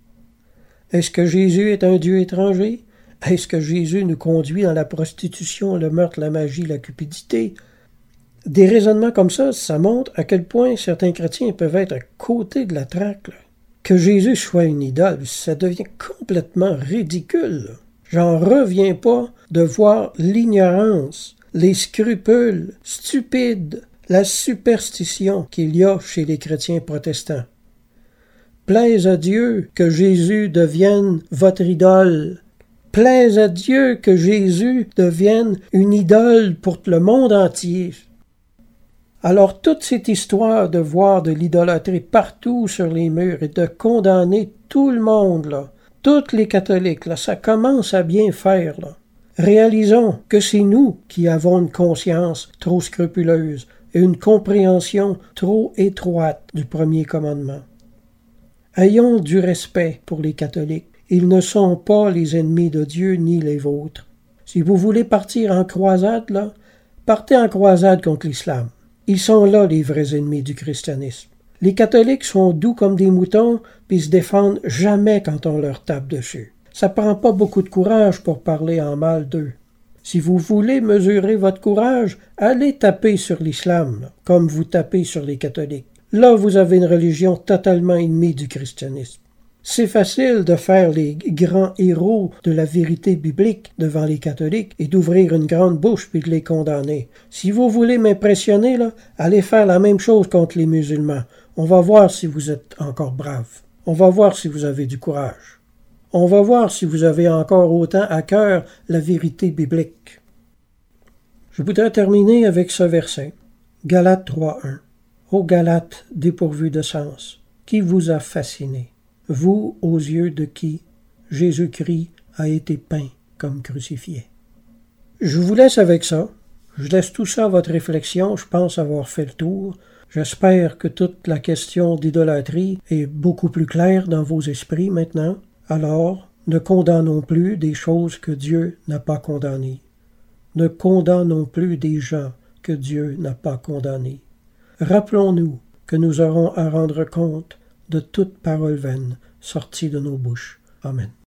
Est-ce que Jésus est un Dieu étranger? Est-ce que Jésus nous conduit dans la prostitution, le meurtre, la magie, la cupidité? Des raisonnements comme ça, ça montre à quel point certains chrétiens peuvent être à côté de la traque. Là. Que Jésus soit une idole, ça devient complètement ridicule. J'en reviens pas de voir l'ignorance, les scrupules stupides, la superstition qu'il y a chez les chrétiens protestants. Plaise à Dieu que Jésus devienne votre idole. Plaise à Dieu que Jésus devienne une idole pour le monde entier. Alors toute cette histoire de voir de l'idolâtrie partout sur les murs et de condamner tout le monde, là, tous les catholiques, là, ça commence à bien faire. Là. Réalisons que c'est nous qui avons une conscience trop scrupuleuse et une compréhension trop étroite du premier commandement. Ayons du respect pour les catholiques. Ils ne sont pas les ennemis de Dieu ni les vôtres. Si vous voulez partir en croisade, là, partez en croisade contre l'islam. Ils sont là les vrais ennemis du christianisme. Les catholiques sont doux comme des moutons, puis se défendent jamais quand on leur tape dessus. Ça prend pas beaucoup de courage pour parler en mal d'eux. Si vous voulez mesurer votre courage, allez taper sur l'islam, comme vous tapez sur les catholiques. Là, vous avez une religion totalement ennemie du christianisme. C'est facile de faire les grands héros de la vérité biblique devant les catholiques et d'ouvrir une grande bouche puis de les condamner. Si vous voulez m'impressionner, là, allez faire la même chose contre les musulmans. On va voir si vous êtes encore brave. On va voir si vous avez du courage. On va voir si vous avez encore autant à cœur la vérité biblique. Je voudrais terminer avec ce verset. Galates trois un. Ô Galates dépourvus de sens, qui vous a fasciné? Vous, aux yeux de qui Jésus-Christ a été peint comme crucifié. Je vous laisse avec ça. Je laisse tout ça à votre réflexion. Je pense avoir fait le tour. J'espère que toute la question d'idolâtrie est beaucoup plus claire dans vos esprits maintenant. Alors, ne condamnons plus des choses que Dieu n'a pas condamnées. Ne condamnons plus des gens que Dieu n'a pas condamnés. Rappelons-nous que nous aurons à rendre compte de toute parole vaine sortie de nos bouches. Amen.